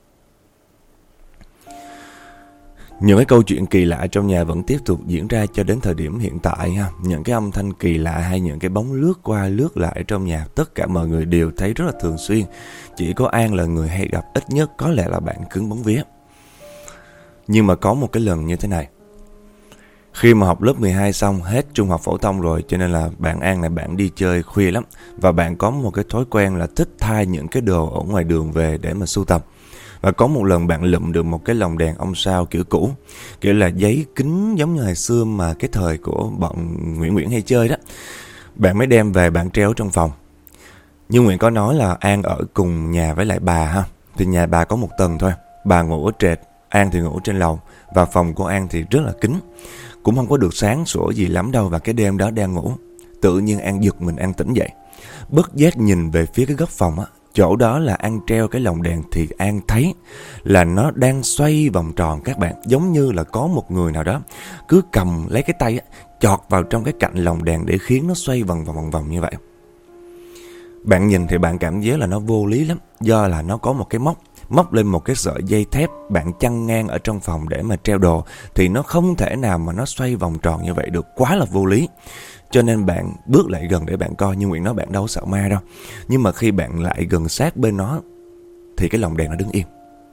Những cái câu chuyện kỳ lạ trong nhà vẫn tiếp tục diễn ra cho đến thời điểm hiện tại ha. Những cái âm thanh kỳ lạ hay những cái bóng lướt qua lướt lại trong nhà, tất cả mọi người đều thấy rất là thường xuyên. Chỉ có An là người hay gặp ít nhất, có lẽ là bạn cứng bóng vía. Nhưng mà có một cái lần như thế này. Khi mà học lớp mười hai xong, hết trung học phổ thông rồi, cho nên là bạn An này bạn đi chơi khuya lắm. Và bạn có một cái thói quen là thích thay những cái đồ ở ngoài đường về để mà sưu tập. Và có một lần bạn lụm được một cái lồng đèn ông sao kiểu cũ, kiểu là giấy kính giống như hồi xưa mà cái thời của bọn Nguyễn Nguyễn hay chơi đó. Bạn mới đem về bạn treo trong phòng. Như Nguyễn có nói là An ở cùng nhà với lại bà ha. Thì nhà bà có một tầng thôi. Bà ngủ ở trệt, An thì ngủ trên lầu. Và phòng của An thì rất là kín, cũng không có được sáng sủa gì lắm đâu. Và cái đêm đó đang ngủ, tự nhiên An giật mình, An tỉnh dậy, bất giác nhìn về phía cái góc phòng á. chỗ đó là An treo cái lồng đèn thì An thấy là nó đang xoay vòng tròn các bạn. Giống như là có một người nào đó cứ cầm lấy cái tay á, chọt vào trong cái cạnh lồng đèn để khiến nó xoay vòng vòng vòng vòng như vậy. Bạn nhìn thì bạn cảm giác là nó vô lý lắm. Do là nó có một cái móc Móc lên một cái sợi dây thép bạn chăn ngang ở trong phòng để mà treo đồ, thì nó không thể nào mà nó xoay vòng tròn như vậy được, quá là vô lý. Cho nên bạn bước lại gần để bạn coi. Nhưng Nguyễn nói bạn đâu sợ ma đâu. Nhưng mà khi bạn lại gần sát bên nó thì cái lồng đèn nó đứng yên.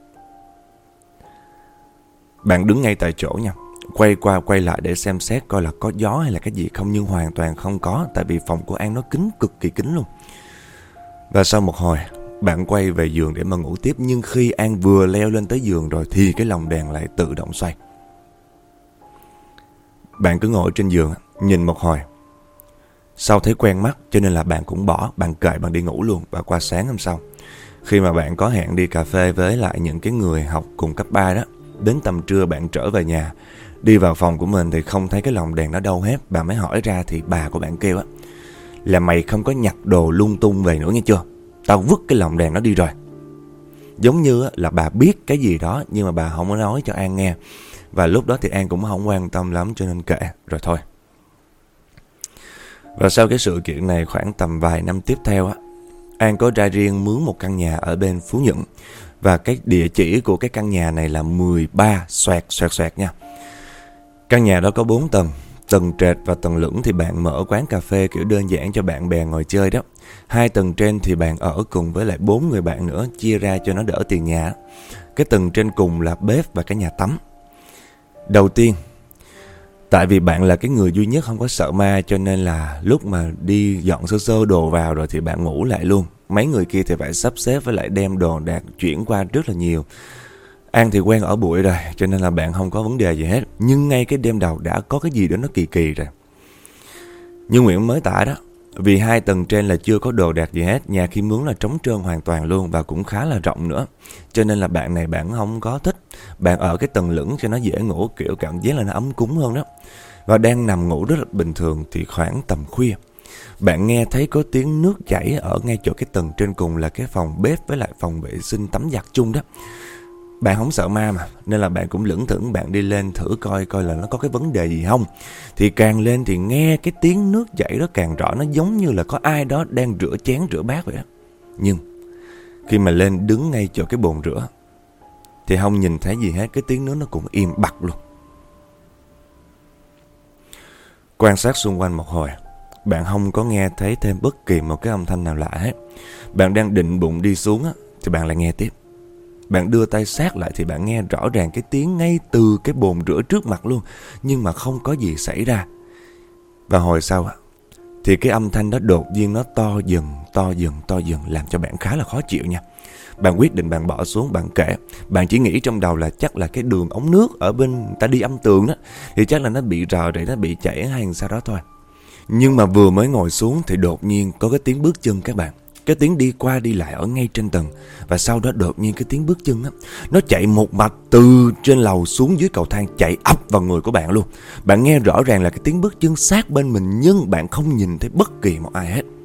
Bạn đứng ngay tại chỗ nha, quay qua quay lại để xem xét coi là có gió hay là cái gì không. Nhưng hoàn toàn không có. Tại vì phòng của An nó kín, cực kỳ kín luôn. Và sau một hồi bạn quay về giường để mà ngủ tiếp. Nhưng khi An vừa leo lên tới giường rồi thì cái lồng đèn lại tự động xoay. Bạn cứ ngồi trên giường nhìn một hồi. Sau thấy quen mắt cho nên là bạn cũng bỏ. Bạn kệ bạn đi ngủ luôn. Và qua sáng hôm sau, khi mà bạn có hẹn đi cà phê với lại những cái người học cùng cấp ba đó, đến tầm trưa bạn trở về nhà, đi vào phòng của mình thì không thấy cái lồng đèn nó đâu hết. Bạn mới hỏi ra thì bà của bạn kêu á là mày không có nhặt đồ lung tung về nữa nghe chưa, tao vứt cái lồng đèn nó đi rồi. Giống như là bà biết cái gì đó nhưng mà bà không có nói cho An nghe. Và lúc đó thì An cũng không quan tâm lắm cho nên kệ rồi thôi. Và sau cái sự kiện này khoảng tầm vài năm tiếp theo á, An có ra riêng mướn một căn nhà ở bên Phú Nhuận. Và cái địa chỉ của cái căn nhà này là mười ba xoẹt xoẹt xoẹt nha. Căn nhà đó có bốn tầng. Tầng trệt và tầng lửng thì bạn mở quán cà phê kiểu đơn giản cho bạn bè ngồi chơi đó. Hai tầng trên thì bạn ở cùng với lại bốn người bạn nữa, chia ra cho nó đỡ tiền nhà. Cái tầng trên cùng là bếp và cái nhà tắm. Đầu tiên, tại vì bạn là cái người duy nhất không có sợ ma, cho nên là lúc mà đi dọn sơ sơ đồ vào rồi thì bạn ngủ lại luôn. Mấy người kia thì phải sắp xếp với lại đem đồ đạc chuyển qua rất là nhiều. An thì quen ở bụi rồi cho nên là bạn không có vấn đề gì hết. Nhưng ngay cái đêm đầu đã có cái gì đó nó kỳ kỳ rồi. Như Nguyễn mới tả đó, vì hai tầng trên là chưa có đồ đạc gì hết. Nhà khi mướn là trống trơn hoàn toàn luôn và cũng khá là rộng nữa. Cho nên là bạn này bạn không có thích. Bạn ở cái tầng lửng cho nó dễ ngủ, kiểu cảm giác là nó ấm cúng hơn đó. Và đang nằm ngủ rất là bình thường thì khoảng tầm khuya, bạn nghe thấy có tiếng nước chảy ở ngay chỗ cái tầng trên cùng là cái phòng bếp với lại phòng vệ sinh tắm giặt chung đó. Bạn không sợ ma mà, nên là bạn cũng lững thững bạn đi lên thử coi coi là nó có cái vấn đề gì không. Thì càng lên thì nghe cái tiếng nước chảy đó càng rõ, nó giống như là có ai đó đang rửa chén rửa bát vậy đó. Nhưng khi mà lên đứng ngay chỗ cái bồn rửa thì không nhìn thấy gì hết, cái tiếng nước nó cũng im bặt luôn. Quan sát xung quanh một hồi, bạn không có nghe thấy thêm bất kỳ một cái âm thanh nào lạ hết. Bạn đang định bụng đi xuống á, thì bạn lại nghe tiếp. Bạn đưa tay sát lại thì bạn nghe rõ ràng cái tiếng ngay từ cái bồn rửa trước mặt luôn. Nhưng mà không có gì xảy ra. Và hồi sau thì cái âm thanh đó đột nhiên nó to dần, to dần, to dần, làm cho bạn khá là khó chịu nha. Bạn quyết định bạn bỏ xuống, bạn kể. Bạn chỉ nghĩ trong đầu là chắc là cái đường ống nước ở bên ta đi âm tường đó, thì chắc là nó bị rò rỉ, nó bị chảy hay sao đó thôi. Nhưng mà vừa mới ngồi xuống thì đột nhiên có cái tiếng bước chân các bạn. Cái tiếng đi qua đi lại ở ngay trên tầng. Và sau đó đột nhiên cái tiếng bước chân á, nó chạy một mạch từ trên lầu xuống dưới cầu thang, chạy ập vào người của bạn luôn. Bạn nghe rõ ràng là cái tiếng bước chân sát bên mình, nhưng bạn không nhìn thấy bất kỳ một ai hết.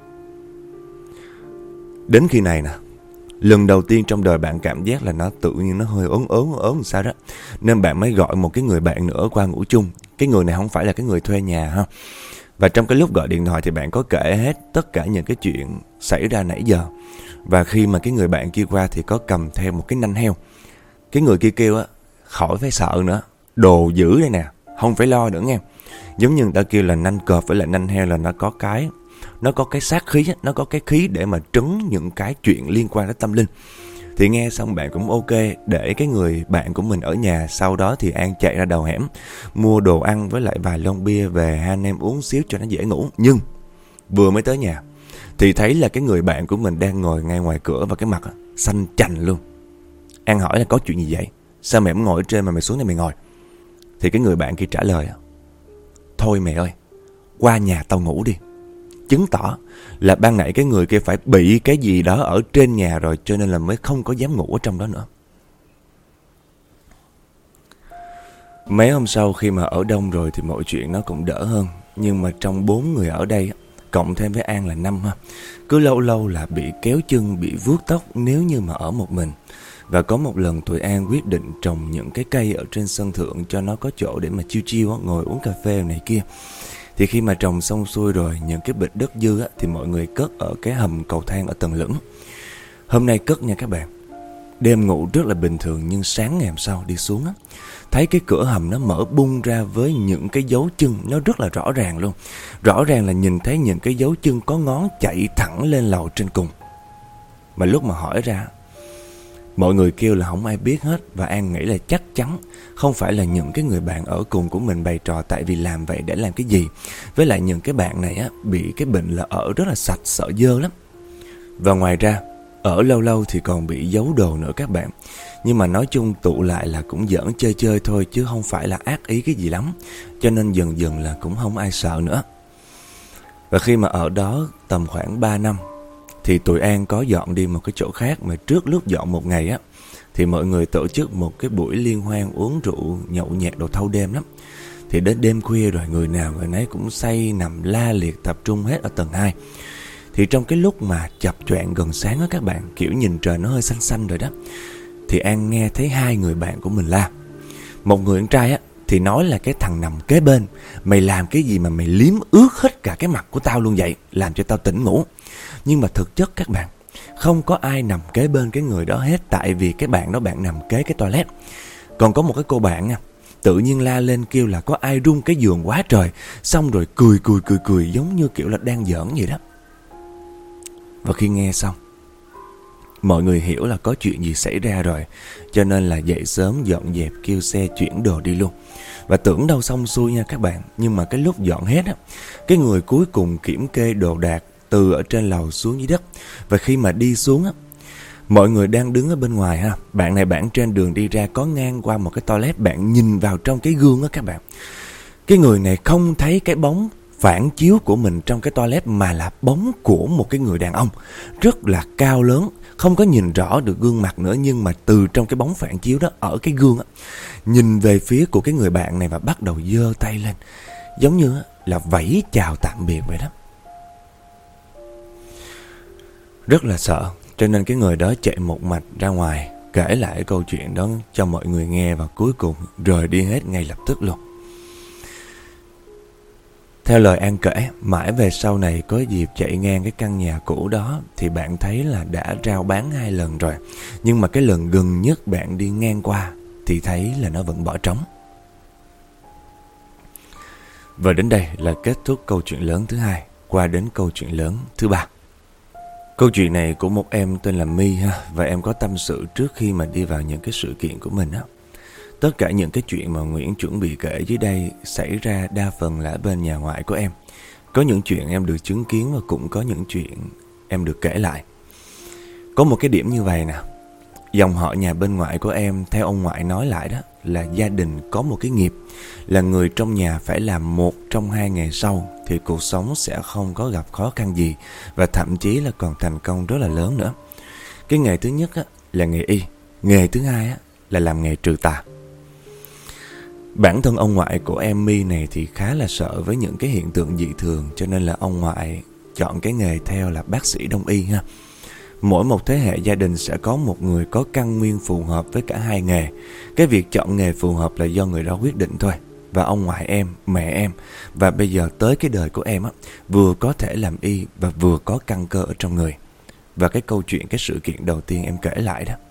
Đến khi này nè, lần đầu tiên trong đời bạn cảm giác là nó tự nhiên nó hơi ớn ớn ớn sao đó. Nên bạn mới gọi một cái người bạn nữa qua ngủ chung. Cái người này không phải là cái người thuê nhà ha. Và trong cái lúc gọi điện thoại thì bạn có kể hết tất cả những cái chuyện xảy ra nãy giờ. Và khi mà cái người bạn kia qua thì có cầm theo một cái nanh heo. Cái người kia kêu á, khỏi phải sợ nữa, đồ dữ đây nè, không phải lo nữa nghe. Giống như người ta kêu là nanh cọp với lại nanh heo là nó có cái Nó có cái sát khí, nó có cái khí để mà trấn những cái chuyện liên quan đến tâm linh. Thì nghe xong bạn cũng ok, để cái người bạn của mình ở nhà. Sau đó thì An chạy ra đầu hẻm, mua đồ ăn với lại vài lon bia về hai anh em uống xíu cho nó dễ ngủ. Nhưng vừa mới tới nhà thì thấy là cái người bạn của mình đang ngồi ngay ngoài cửa và cái mặt xanh chành luôn. An hỏi là có chuyện gì vậy? Sao mày không ngồi ở trên mà mày xuống đây mày ngồi? Thì cái người bạn kia trả lời, thôi mẹ ơi, qua nhà tao ngủ đi. Chứng tỏ là ban nãy cái người kia phải bị cái gì đó ở trên nhà rồi, cho nên là mới không có dám ngủ ở trong đó nữa. Mấy hôm sau khi mà ở đông rồi thì mọi chuyện nó cũng đỡ hơn. Nhưng mà trong bốn người ở đây, cộng thêm với An là năm ha. Cứ lâu lâu là bị kéo chân, bị vuốt tóc nếu như mà ở một mình. Và có một lần tụi An quyết định trồng những cái cây ở trên sân thượng cho nó có chỗ để mà chill chill á, ngồi uống cà phê này kia. Thì khi mà trồng xong xuôi rồi, những cái bịch đất dư á, thì mọi người cất ở cái hầm cầu thang ở tầng lửng. Hôm nay cất nha các bạn. Đêm ngủ rất là bình thường, nhưng sáng ngày hôm sau đi xuống á, thấy cái cửa hầm nó mở bung ra với những cái dấu chân nó rất là rõ ràng luôn. Rõ ràng là nhìn thấy những cái dấu chân có ngón chạy thẳng lên lầu trên cùng. Mà lúc mà hỏi ra, mọi người kêu là không ai biết hết. Và An nghĩ là chắc chắn không phải là những cái người bạn ở cùng của mình bày trò, tại vì làm vậy để làm cái gì. Với lại những cái bạn này á, bị cái bệnh là ở rất là sạch, sợ dơ lắm. Và ngoài ra, ở lâu lâu thì còn bị giấu đồ nữa các bạn. Nhưng mà nói chung tụ lại là cũng giỡn chơi chơi thôi, chứ không phải là ác ý cái gì lắm. Cho nên dần dần là cũng không ai sợ nữa. Và khi mà ở đó tầm khoảng ba năm, thì tụi An có dọn đi một cái chỗ khác. Mà trước lúc dọn một ngày á, thì mọi người tổ chức một cái buổi liên hoan uống rượu, nhậu nhẹt đồ thâu đêm lắm. Thì đến đêm khuya rồi, người nào người nấy cũng say nằm la liệt tập trung hết ở tầng hai. Thì trong cái lúc mà chập choạng gần sáng á các bạn, kiểu nhìn trời nó hơi xanh xanh rồi đó, thì An nghe thấy hai người bạn của mình la. Một người con trai á thì nói là cái thằng nằm kế bên, mày làm cái gì mà mày liếm ướt hết cả cái mặt của tao luôn vậy, làm cho tao tỉnh ngủ. Nhưng mà thực chất các bạn, không có ai nằm kế bên cái người đó hết, tại vì cái bạn đó bạn nằm kế cái toilet. Còn có một cái cô bạn nha, tự nhiên la lên kêu là có ai rung cái giường quá trời, xong rồi cười cười cười cười giống như kiểu là đang giỡn vậy đó. Và khi nghe xong, mọi người hiểu là có chuyện gì xảy ra rồi, cho nên là dậy sớm dọn dẹp, kêu xe chuyển đồ đi luôn. Và tưởng đâu xong xuôi nha các bạn, nhưng mà cái lúc dọn hết á, cái người cuối cùng kiểm kê đồ đạc từ ở trên lầu xuống dưới đất. Và khi mà đi xuống á, mọi người đang đứng ở bên ngoài ha, bạn này bạn trên đường đi ra có ngang qua một cái toilet, bạn nhìn vào trong cái gương á các bạn. Cái người này không thấy cái bóng phản chiếu của mình trong cái toilet, mà là bóng của một cái người đàn ông rất là cao lớn, không có nhìn rõ được gương mặt nữa. Nhưng mà từ trong cái bóng phản chiếu đó, ở cái gương á, nhìn về phía của cái người bạn này và bắt đầu giơ tay lên, giống như là vẫy chào tạm biệt vậy đó. Rất là sợ, cho nên cái người đó chạy một mạch ra ngoài, kể lại cái câu chuyện đó cho mọi người nghe, và cuối cùng rời đi hết ngay lập tức luôn. Theo lời An kể, mãi về sau này có dịp chạy ngang cái căn nhà cũ đó, thì bạn thấy là đã rao bán hai lần rồi. Nhưng mà cái lần gần nhất bạn đi ngang qua thì thấy là nó vẫn bỏ trống. Và đến đây là kết thúc câu chuyện lớn thứ hai, qua đến câu chuyện lớn thứ ba. Câu chuyện này của một em tên là My ha, và em có tâm sự trước khi mà đi vào những cái sự kiện của mình á. Tất cả những cái chuyện mà Nguyễn chuẩn bị kể dưới đây xảy ra đa phần là ở bên nhà ngoại của em. Có những chuyện em được chứng kiến và cũng có những chuyện em được kể lại. Có một cái điểm như vậy nè, dòng họ nhà bên ngoại của em, theo ông ngoại nói lại đó, là gia đình có một cái nghiệp là người trong nhà phải làm một trong hai nghề sau thì cuộc sống sẽ không có gặp khó khăn gì, và thậm chí là còn thành công rất là lớn nữa. Cái nghề thứ nhất á, là nghề y, nghề thứ hai á, là làm nghề trừ tà. Bản thân ông ngoại của em My này thì khá là sợ với những cái hiện tượng dị thường, cho nên là ông ngoại chọn cái nghề theo là bác sĩ đông y ha. Mỗi một thế hệ gia đình sẽ có một người có căn nguyên phù hợp với cả hai nghề. Cái việc chọn nghề phù hợp là do người đó quyết định thôi. Và ông ngoại em, mẹ em, và bây giờ tới cái đời của em á, vừa có thể làm y và vừa có căn cơ ở trong người. Và cái câu chuyện, cái sự kiện đầu tiên em kể lại đó,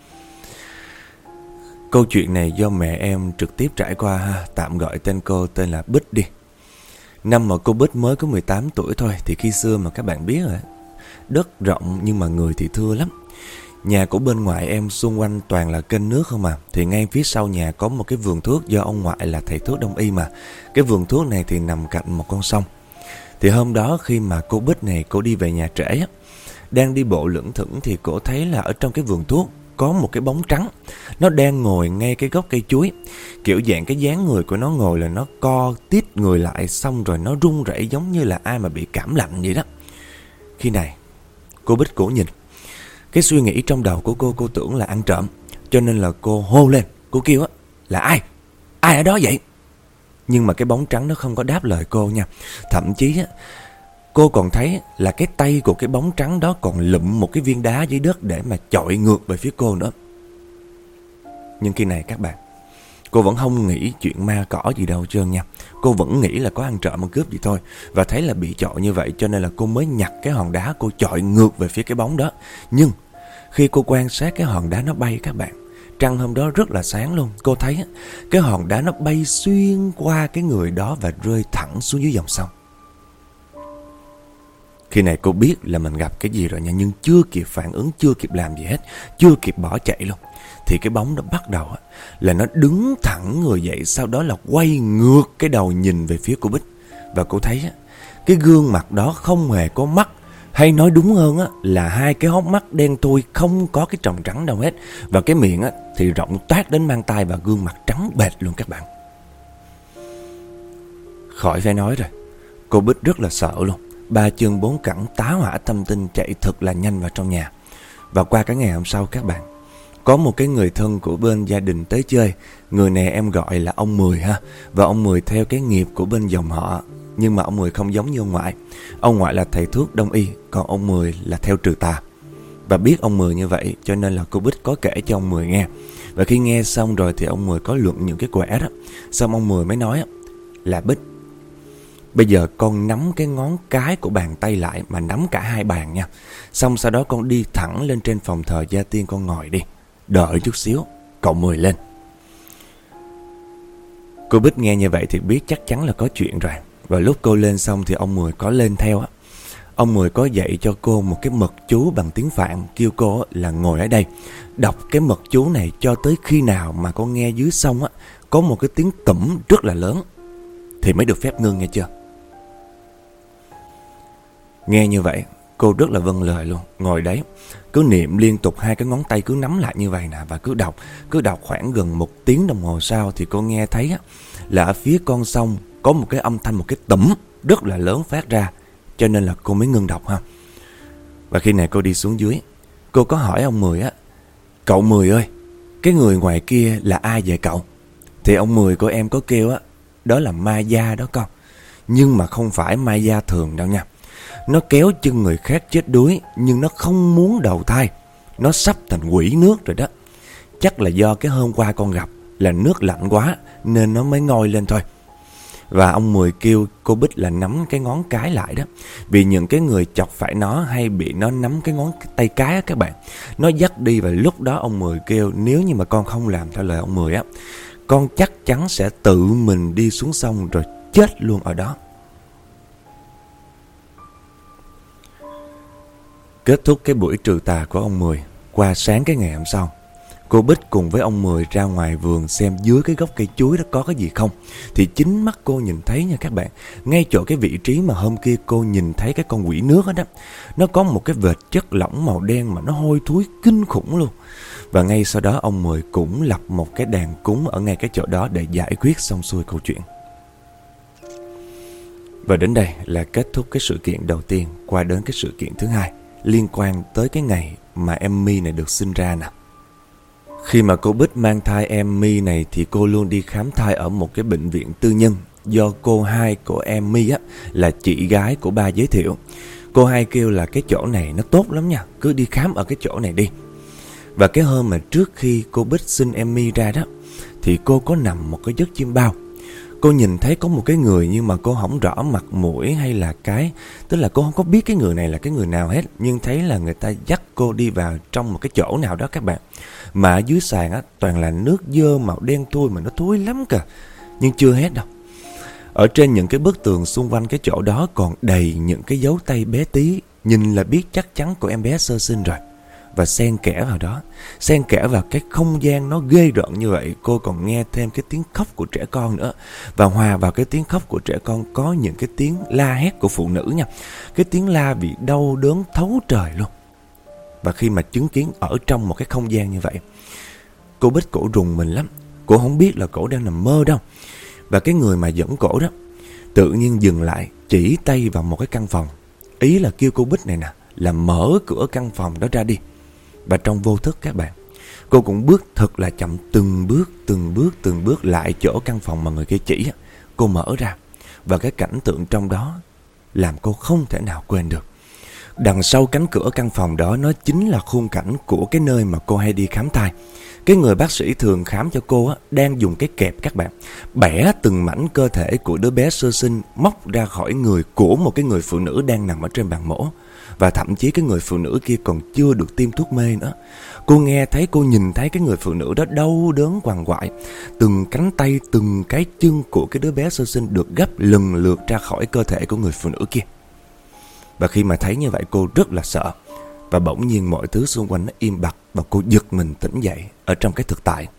câu chuyện này do mẹ em trực tiếp trải qua ha, tạm gọi tên cô tên là Bích đi. Năm mà cô Bích mới có mười tám tuổi thôi, thì khi xưa mà các bạn biết rồi, đất rộng nhưng mà người thì thưa lắm. Nhà của bên ngoại em xung quanh toàn là kênh nước không mà. Thì ngay phía sau nhà có một cái vườn thuốc, do ông ngoại là thầy thuốc đông y mà. Cái vườn thuốc này thì nằm cạnh một con sông. Thì hôm đó khi mà cô Bích này cô đi về nhà trễ á, đang đi bộ lững thững thì cô thấy là ở trong cái vườn thuốc có một cái bóng trắng. Nó đang ngồi ngay cái gốc cây chuối. Kiểu dạng cái dáng người của nó ngồi là nó co tít người lại, xong rồi nó run rẩy giống như là ai mà bị cảm lạnh vậy đó. Khi này cô Bích cổ nhìn, cái suy nghĩ trong đầu của cô, cô tưởng là ăn trộm, cho nên là cô hô lên, cô kêu á là ai? Ai ở đó vậy? Nhưng mà cái bóng trắng nó không có đáp lời cô nha. Thậm chí á, Cô còn thấy là cái tay của cái bóng trắng đó còn lụm một cái viên đá dưới đất để mà chọi ngược về phía cô nữa. Nhưng khi này các bạn, cô vẫn không nghĩ chuyện ma cỏ gì đâu hết trơn nha. Cô vẫn nghĩ là có ăn trộm mà cướp gì thôi. Và thấy là bị chọi như vậy cho nên là cô mới nhặt cái hòn đá, cô chọi ngược về phía cái bóng đó. Nhưng khi cô quan sát cái hòn đá nó bay các bạn, trăng hôm đó rất là sáng luôn. Cô thấy cái hòn đá nó bay xuyên qua cái người đó và rơi thẳng xuống dưới dòng sông. Khi này cô biết là mình gặp cái gì rồi nha, nhưng chưa kịp phản ứng, chưa kịp làm gì hết, chưa kịp bỏ chạy luôn, thì cái bóng nó bắt đầu là nó đứng thẳng người dậy, sau đó là quay ngược cái đầu nhìn về phía cô Bích. Và cô thấy cái gương mặt đó không hề có mắt, hay nói đúng hơn là hai cái hốc mắt đen thui, không có cái tròng trắng đâu hết. Và cái miệng thì rộng toát đến mang tai và gương mặt trắng bệch luôn các bạn. Khỏi phải nói rồi, cô Bích rất là sợ luôn. Ba chân bốn cẳng tá hỏa tâm tinh chạy thật là nhanh vào trong nhà. Và qua cái ngày hôm sau các bạn, có một cái người thân của bên gia đình tới chơi. Người này em gọi là ông Mười ha. Và ông Mười theo cái nghiệp của bên dòng họ, nhưng mà ông Mười không giống như ông ngoại. Ông ngoại là thầy thuốc đông y, còn ông Mười là theo trừ tà. Và biết ông Mười như vậy cho nên là cô Bích có kể cho ông Mười nghe. Và khi nghe xong rồi thì ông Mười có luận những cái quẻ đó. Xong ông Mười mới nói là Bích, bây giờ con nắm cái ngón cái của bàn tay lại, mà nắm cả hai bàn nha. Xong sau đó con đi thẳng lên trên phòng thờ gia tiên, con ngồi đi, đợi chút xíu, cậu Mười lên. Cô Bích nghe như vậy thì biết chắc chắn là có chuyện rồi. Và lúc cô lên xong thì ông Mười có lên theo á. Ông Mười có dạy cho cô một cái mật chú bằng tiếng Phạn, kêu cô là ngồi ở đây, đọc cái mật chú này cho tới khi nào mà cô nghe dưới sông á có một cái tiếng tủm rất là lớn thì mới được phép ngưng, nghe chưa? Nghe như vậy, cô rất là vâng lời luôn, ngồi đấy, cứ niệm liên tục, hai cái ngón tay cứ nắm lại như vậy nè, và cứ đọc, cứ đọc khoảng gần một tiếng đồng hồ sau thì cô nghe thấy á, là ở phía con sông có một cái âm thanh, một cái tủm rất là lớn phát ra, cho nên là cô mới ngưng đọc ha. Và khi này cô đi xuống dưới, cô có hỏi ông Mười á, cậu Mười ơi, cái người ngoài kia là ai vậy cậu? Thì ông Mười của em có kêu á, đó là ma da đó con. Nhưng mà không phải ma da thường đâu nha. Nó kéo chân người khác chết đuối, nhưng nó không muốn đầu thai. Nó sắp thành quỷ nước rồi đó. Chắc là do cái hôm qua con gặp là nước lạnh quá nên nó mới ngoi lên thôi. Và ông Mười kêu cô Bích là nắm cái ngón cái lại đó. Vì những cái người chọc phải nó hay bị nó nắm cái ngón tay cái á các bạn, nó dắt đi. Và lúc đó ông Mười kêu nếu như mà con không làm theo lời ông Mười á, con chắc chắn sẽ tự mình đi xuống sông rồi chết luôn ở đó. Kết thúc cái buổi trừ tà của ông Mười, qua sáng cái ngày hôm sau, cô Bích cùng với ông Mười ra ngoài vườn xem dưới cái gốc cây chuối đó có cái gì không. Thì chính mắt cô nhìn thấy nha các bạn, ngay chỗ cái vị trí mà hôm kia cô nhìn thấy cái con quỷ nước đó, đó nó có một cái vệt chất lỏng màu đen mà nó hôi thối kinh khủng luôn. Và ngay sau đó ông Mười cũng lập một cái đàn cúng ở ngay cái chỗ đó để giải quyết xong xuôi câu chuyện. Và đến đây là kết thúc cái sự kiện đầu tiên, qua đến cái sự kiện thứ hai liên quan tới cái ngày mà em My này được sinh ra nè. Khi mà cô Bích mang thai em My này thì cô luôn đi khám thai ở một cái bệnh viện tư nhân do cô hai của em My á là chị gái của ba giới thiệu. Cô hai kêu là cái chỗ này nó tốt lắm nha, cứ đi khám ở cái chỗ này đi. Và cái hôm mà trước khi cô Bích sinh em My ra đó thì cô có nằm một cái giấc chiêm bao. Cô nhìn thấy có một cái người nhưng mà cô không rõ mặt mũi hay là cái, tức là cô không có biết cái người này là cái người nào hết. Nhưng thấy là người ta dắt cô đi vào trong một cái chỗ nào đó các bạn. Mà ở dưới sàn á toàn là nước dơ màu đen thui mà nó thối lắm kìa. Nhưng chưa hết đâu. Ở trên những cái bức tường xung quanh cái chỗ đó còn đầy những cái dấu tay bé tí, nhìn là biết chắc chắn của em bé sơ sinh rồi. Và xen kẽ vào đó, xen kẽ vào cái không gian nó ghê rợn như vậy, cô còn nghe thêm cái tiếng khóc của trẻ con nữa. Và hòa vào cái tiếng khóc của trẻ con có những cái tiếng la hét của phụ nữ nha. Cái tiếng la vì đau đớn thấu trời luôn. Và khi mà chứng kiến ở trong một cái không gian như vậy, cô Bích cổ rùng mình lắm. Cô không biết là cổ đang nằm mơ đâu. Và cái người mà dẫn cổ đó tự nhiên dừng lại, chỉ tay vào một cái căn phòng. Ý là kêu cô Bích này nè là mở cửa căn phòng đó ra đi. Và trong vô thức các bạn, cô cũng bước thật là chậm, từng bước, từng bước, từng bước lại chỗ căn phòng mà người kia chỉ. Cô mở ra, và cái cảnh tượng trong đó làm cô không thể nào quên được. Đằng sau cánh cửa căn phòng đó, nó chính là khung cảnh của cái nơi mà cô hay đi khám thai. Cái người bác sĩ thường khám cho cô á, đang dùng cái kẹp các bạn, bẻ từng mảnh cơ thể của đứa bé sơ sinh móc ra khỏi người của một cái người phụ nữ đang nằm ở trên bàn mổ. Và thậm chí cái người phụ nữ kia còn chưa được tiêm thuốc mê nữa. Cô nghe thấy, cô nhìn thấy cái người phụ nữ đó đau đớn quằn quại. Từng cánh tay, từng cái chân của cái đứa bé sơ sinh được gấp lần lượt ra khỏi cơ thể của người phụ nữ kia. Và khi mà thấy như vậy, cô rất là sợ. Và bỗng nhiên mọi thứ xung quanh nó im bặt, và cô giật mình tỉnh dậy ở trong cái thực tại.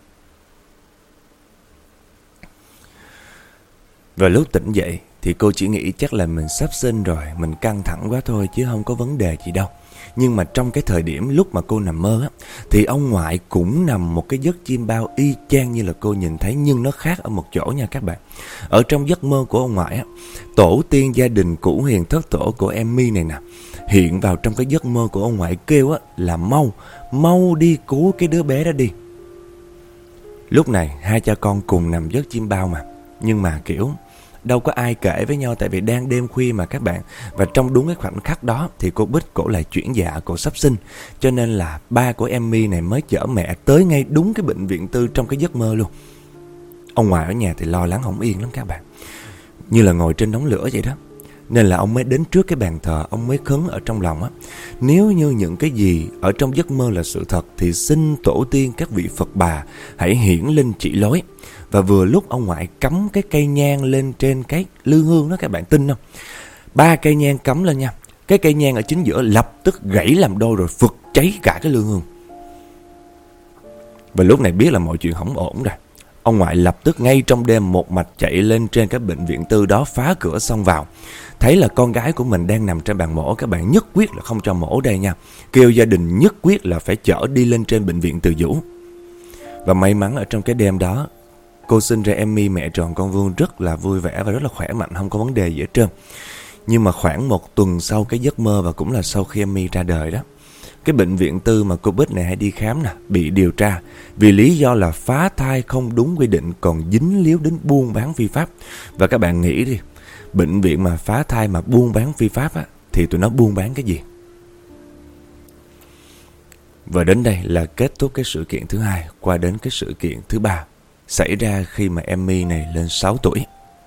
Và lúc tỉnh dậy thì cô chỉ nghĩ chắc là mình sắp sinh rồi, mình căng thẳng quá thôi chứ không có vấn đề gì đâu. Nhưng mà trong cái thời điểm lúc mà cô nằm mơ á, thì ông ngoại cũng nằm một cái giấc chim bao y chang như là cô nhìn thấy, nhưng nó khác ở một chỗ nha các bạn. Ở trong giấc mơ của ông ngoại á, tổ tiên gia đình cũ hiền thất tổ của Emmy này nè, hiện vào trong cái giấc mơ của ông ngoại kêu á là mau, mau đi cứu cái đứa bé đó đi. Lúc này hai cha con cùng nằm giấc chim bao mà, nhưng mà kiểu đâu có ai kể với nhau, tại vì đang đêm khuya mà các bạn. Và trong đúng cái khoảnh khắc đó thì cô Bích cổ lại chuyển dạ, cổ sắp sinh. Cho nên là ba của Emmy này mới chở mẹ tới ngay đúng cái bệnh viện tư trong cái giấc mơ luôn. Ông ngoại ở nhà thì lo lắng không yên lắm các bạn, như là ngồi trên đống lửa vậy đó. Nên là ông mới đến trước cái bàn thờ, ông mới khấn ở trong lòng á, nếu như những cái gì ở trong giấc mơ là sự thật thì xin tổ tiên các vị Phật bà hãy hiển linh chỉ lối. Và vừa lúc ông ngoại cắm cái cây nhang lên trên cái lư hương đó, các bạn tin không? Ba cây nhang cắm lên nha, cái cây nhang ở chính giữa lập tức gãy làm đôi rồi phực cháy cả cái lư hương. Và lúc này biết là mọi chuyện không ổn rồi. Ông ngoại lập tức ngay trong đêm một mạch chạy lên trên cái bệnh viện tư đó, phá cửa xông vào. Thấy là con gái của mình đang nằm trên bàn mổ, các bạn, nhất quyết là không cho mổ đây nha. Kêu gia đình nhất quyết là phải chở đi lên trên bệnh viện Từ Dũ. Và may mắn ở trong cái đêm đó, cô sinh ra Emmy mẹ tròn con vuông rất là vui vẻ và rất là khỏe mạnh, không có vấn đề gì hết trơn. Nhưng mà khoảng một tuần sau cái giấc mơ, và cũng là sau khi Emmy ra đời đó, cái bệnh viện tư mà cô Bích này hay đi khám nè, bị điều tra vì lý do là phá thai không đúng quy định, còn dính líu đến buôn bán phi pháp. Và các bạn nghĩ đi, bệnh viện mà phá thai mà buôn bán phi pháp á, thì tụi nó buôn bán cái gì? Và đến đây là kết thúc cái sự kiện thứ hai, qua đến cái sự kiện thứ ba xảy ra khi mà Emmy này lên sáu tuổi.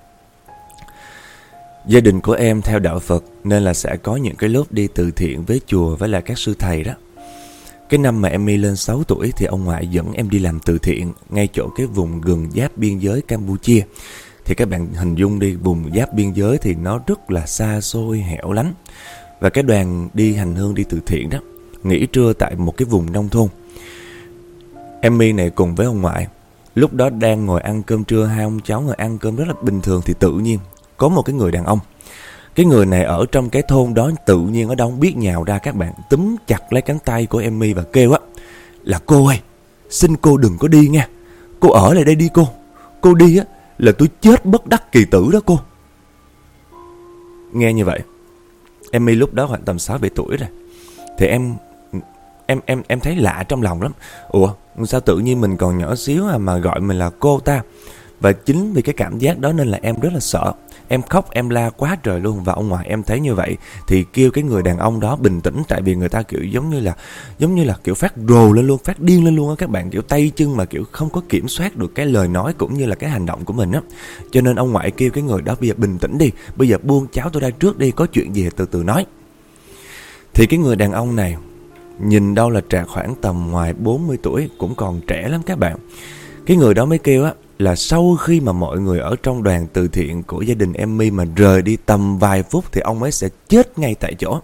Gia đình của em theo đạo Phật nên là sẽ có những cái lúc đi từ thiện với chùa với lại các sư thầy đó. Cái năm mà Emmy lên sáu tuổi thì ông ngoại dẫn em đi làm từ thiện ngay chỗ cái vùng gần giáp biên giới Campuchia. Thì các bạn hình dung đi, vùng giáp biên giới thì nó rất là xa xôi, hẻo lánh. Và cái đoàn đi hành hương đi từ thiện đó nghỉ trưa tại một cái vùng nông thôn. Emmy này cùng với ông ngoại lúc đó đang ngồi ăn cơm trưa, hai ông cháu ngồi ăn cơm rất là bình thường, thì tự nhiên có một cái người đàn ông. Cái người này ở trong cái thôn đó tự nhiên ở đâu không biết nhào ra, các bạn, túm chặt lấy cánh tay của Emmy và kêu á là cô ơi, xin cô đừng có đi nha, cô ở lại đây đi cô, cô đi á là tôi chết bất đắc kỳ tử đó cô. Nghe như vậy, Emmy lúc đó khoảng tầm sáu bảy tuổi rồi, thì em em em em thấy lạ trong lòng lắm. Ủa sao tự nhiên mình còn nhỏ xíu à mà gọi mình là cô ta? Và chính vì cái cảm giác đó nên là em rất là sợ. Em khóc em la quá trời luôn. Và ông ngoại em thấy như vậy thì kêu cái người đàn ông đó bình tĩnh, tại vì người ta kiểu giống như là giống như là kiểu phát rồ lên luôn, phát điên lên luôn á các bạn, kiểu tay chân mà kiểu không có kiểm soát được cái lời nói cũng như là cái hành động của mình á. Cho nên ông ngoại kêu cái người đó bây giờ bình tĩnh đi, bây giờ buông cháu tôi ra trước đi, có chuyện gì từ từ nói. Thì cái người đàn ông này nhìn đâu là trạc khoảng tầm ngoài bốn mươi tuổi, cũng còn trẻ lắm các bạn. Cái người đó mới kêu á là sau khi mà mọi người ở trong đoàn từ thiện của gia đình Emmy mà rời đi tầm vài phút thì ông ấy sẽ chết ngay tại chỗ.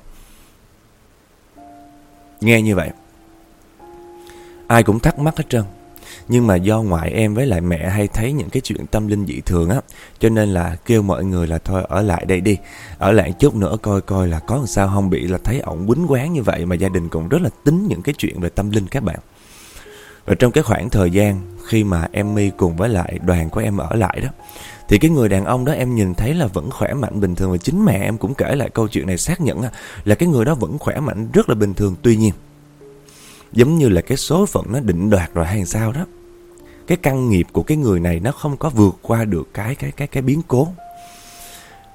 Nghe như vậy ai cũng thắc mắc hết trơn. Nhưng mà do ngoại em với lại mẹ hay thấy những cái chuyện tâm linh dị thường á, cho nên là kêu mọi người là thôi ở lại đây đi, ở lại chút nữa coi coi là có làm sao không, bị là thấy ổng quýnh quán như vậy. Mà gia đình cũng rất là tính những cái chuyện về tâm linh các bạn. Và trong cái khoảng thời gian khi mà Emmy cùng với lại đoàn của em ở lại đó, thì cái người đàn ông đó em nhìn thấy là vẫn khỏe mạnh bình thường. Và chính mẹ em cũng kể lại câu chuyện này xác nhận là cái người đó vẫn khỏe mạnh rất là bình thường. Tuy nhiên giống như là cái số phận nó định đoạt rồi hay sao đó, cái căn nghiệp của cái người này nó không có vượt qua được cái cái cái cái biến cố.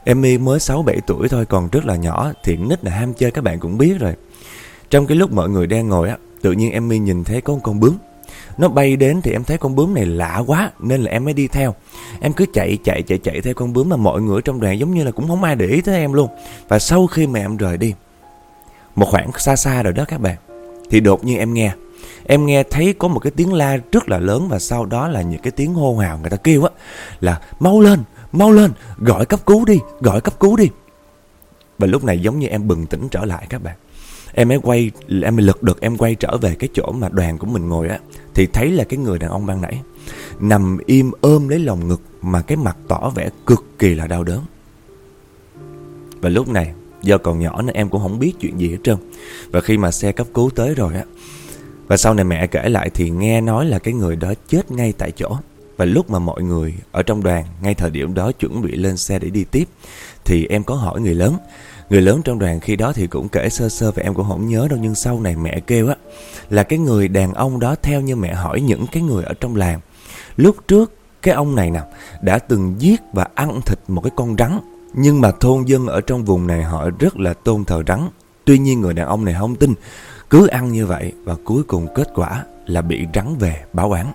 Emmy mới sáu bảy tuổi thôi, còn rất là nhỏ, thì nít là ham chơi các bạn cũng biết rồi. Trong cái lúc mọi người đang ngồi á, tự nhiên Emmy nhìn thấy có một con bướm. Nó bay đến thì em thấy con bướm này lạ quá, nên là em mới đi theo. Em cứ chạy chạy chạy chạy theo con bướm, mà mọi người trong đoàn giống như là cũng không ai để ý tới em luôn. Và sau khi mà em rời đi một khoảng xa xa rồi đó các bạn, thì đột nhiên em nghe Em nghe thấy có một cái tiếng la rất là lớn, và sau đó là những cái tiếng hô hào, người ta kêu á là mau lên, mau lên, gọi cấp cứu đi, gọi cấp cứu đi. Và lúc này giống như em bừng tỉnh trở lại các bạn. Em mới quay, em mới lật đật em quay trở về cái chỗ mà đoàn của mình ngồi á, thì thấy là cái người đàn ông ban nãy nằm im ôm lấy lòng ngực, mà cái mặt tỏ vẻ cực kỳ là đau đớn. Và lúc này do còn nhỏ nên em cũng không biết chuyện gì hết trơn. Và khi mà xe cấp cứu tới rồi á, và sau này mẹ kể lại thì nghe nói là cái người đó chết ngay tại chỗ. Và lúc mà mọi người ở trong đoàn ngay thời điểm đó chuẩn bị lên xe để đi tiếp, thì em có hỏi người lớn. Người lớn trong đoàn khi đó thì cũng kể sơ sơ, và em cũng không nhớ đâu. Nhưng sau này mẹ kêu á, là cái người đàn ông đó, theo như mẹ hỏi những cái người ở trong làng, lúc trước cái ông này nè đã từng giết và ăn thịt một cái con rắn. Nhưng mà thôn dân ở trong vùng này họ rất là tôn thờ rắn. Tuy nhiên người đàn ông này không tin, cứ ăn như vậy, và cuối cùng kết quả là bị rắn về báo oán.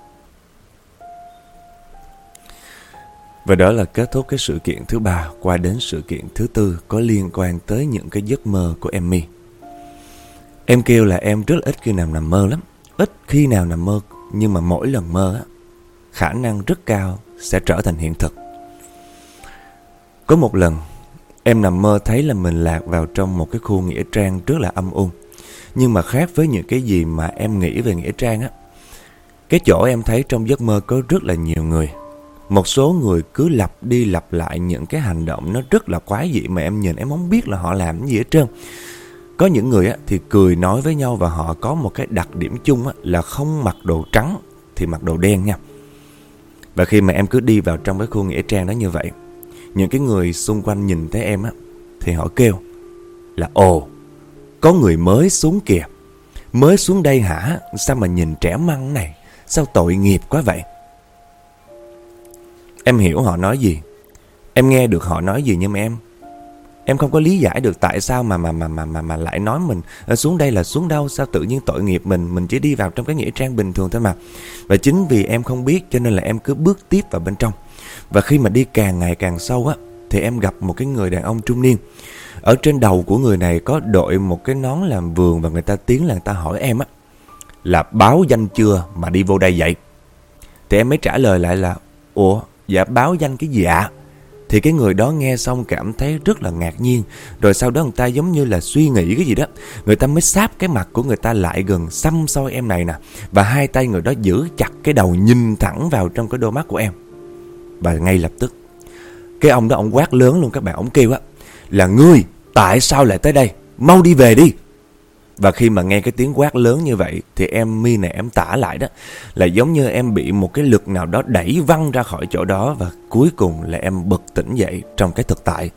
Và đó là kết thúc cái sự kiện thứ ba. Qua đến sự kiện thứ tư có liên quan tới những cái giấc mơ của Emmy. Em kêu là em rất ít khi nào nằm mơ lắm, ít khi nào nằm mơ, nhưng mà mỗi lần mơ á, khả năng rất cao sẽ trở thành hiện thực. Có một lần em nằm mơ thấy là mình lạc vào trong một cái khu nghĩa trang rất là âm u. Nhưng mà khác với những cái gì mà em nghĩ về nghĩa trang á, cái chỗ em thấy trong giấc mơ có rất là nhiều người. Một số người cứ lặp đi lặp lại những cái hành động nó rất là quái dị, mà em nhìn em không biết là họ làm cái gì hết trơn. Có những người á, thì cười nói với nhau, và họ có một cái đặc điểm chung á, là không mặc đồ trắng thì mặc đồ đen nha. Và khi mà em cứ đi vào trong cái khu nghĩa trang đó như vậy, những cái người xung quanh nhìn thấy em á, thì họ kêu là ồ, có người mới xuống kìa, mới xuống đây hả, sao mà nhìn trẻ măng này, sao tội nghiệp quá vậy. Em hiểu họ nói gì, em nghe được họ nói gì, nhưng mà em Em không có lý giải được tại sao mà mà mà mà mà, mà lại nói mình xuống đây là xuống đâu, sao tự nhiên tội nghiệp mình, mình chỉ đi vào trong cái nghĩa trang bình thường thôi mà. Và chính vì em không biết cho nên là em cứ bước tiếp vào bên trong. Và khi mà đi càng ngày càng sâu á, thì em gặp một cái người đàn ông trung niên. Ở trên đầu của người này có đội một cái nón làm vườn, và người ta tiến là người ta hỏi em á, là báo danh chưa mà đi vô đây vậy? Thì em mới trả lời lại là ủa, dạ báo danh cái gì ạ? Thì cái người đó nghe xong cảm thấy rất là ngạc nhiên. Rồi sau đó người ta giống như là suy nghĩ cái gì đó, người ta mới sáp cái mặt của người ta lại gần xăm soi em này nè. Và hai tay người đó giữ chặt cái đầu, nhìn thẳng vào trong cái đôi mắt của em. Và ngay lập tức cái ông đó ông quát lớn luôn các bạn. Ông kêu á là ngươi tại sao lại tới đây, mau đi về đi. Và khi mà nghe cái tiếng quát lớn như vậy, thì em mi này em tả lại đó là giống như em bị một cái lực nào đó đẩy văng ra khỏi chỗ đó. Và cuối cùng là em bật tỉnh dậy trong cái thực tại.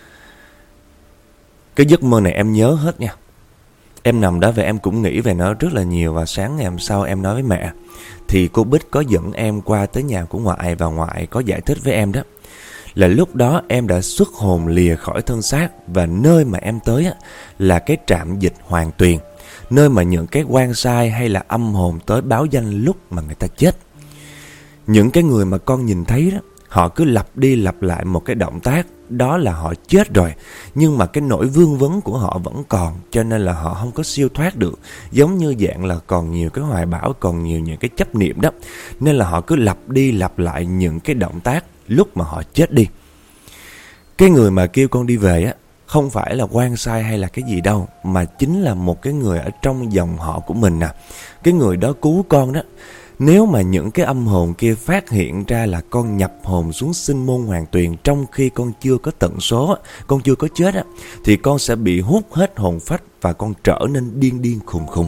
Cái giấc mơ này em nhớ hết nha. Em nằm đó và em cũng nghĩ về nó rất là nhiều. Và sáng ngày hôm sau em nói với mẹ, thì cô Bích có dẫn em qua tới nhà của ngoại, và ngoại có giải thích với em đó là lúc đó em đã xuất hồn lìa khỏi thân xác. Và nơi mà em tới á, là cái trạm dịch Hoàng Tuyền, nơi mà những cái quan sai hay là âm hồn tới báo danh lúc mà người ta chết. Những cái người mà con nhìn thấy đó, họ cứ lặp đi lặp lại một cái động tác, đó là họ chết rồi, nhưng mà cái nỗi vương vấn của họ vẫn còn, cho nên là họ không có siêu thoát được. Giống như dạng là còn nhiều cái hoài bão, còn nhiều những cái chấp niệm đó, nên là họ cứ lặp đi lặp lại những cái động tác lúc mà họ chết đi. Cái người mà kêu con đi về á, không phải là quan sai hay là cái gì đâu, mà chính là một cái người ở trong dòng họ của mình nè. Cái người đó cứu con đó. Nếu mà những cái âm hồn kia phát hiện ra là con nhập hồn xuống sinh môn Hoàng Tuyền trong khi con chưa có tận số, con chưa có chết á, thì con sẽ bị hút hết hồn phách và con trở nên điên điên khùng khùng.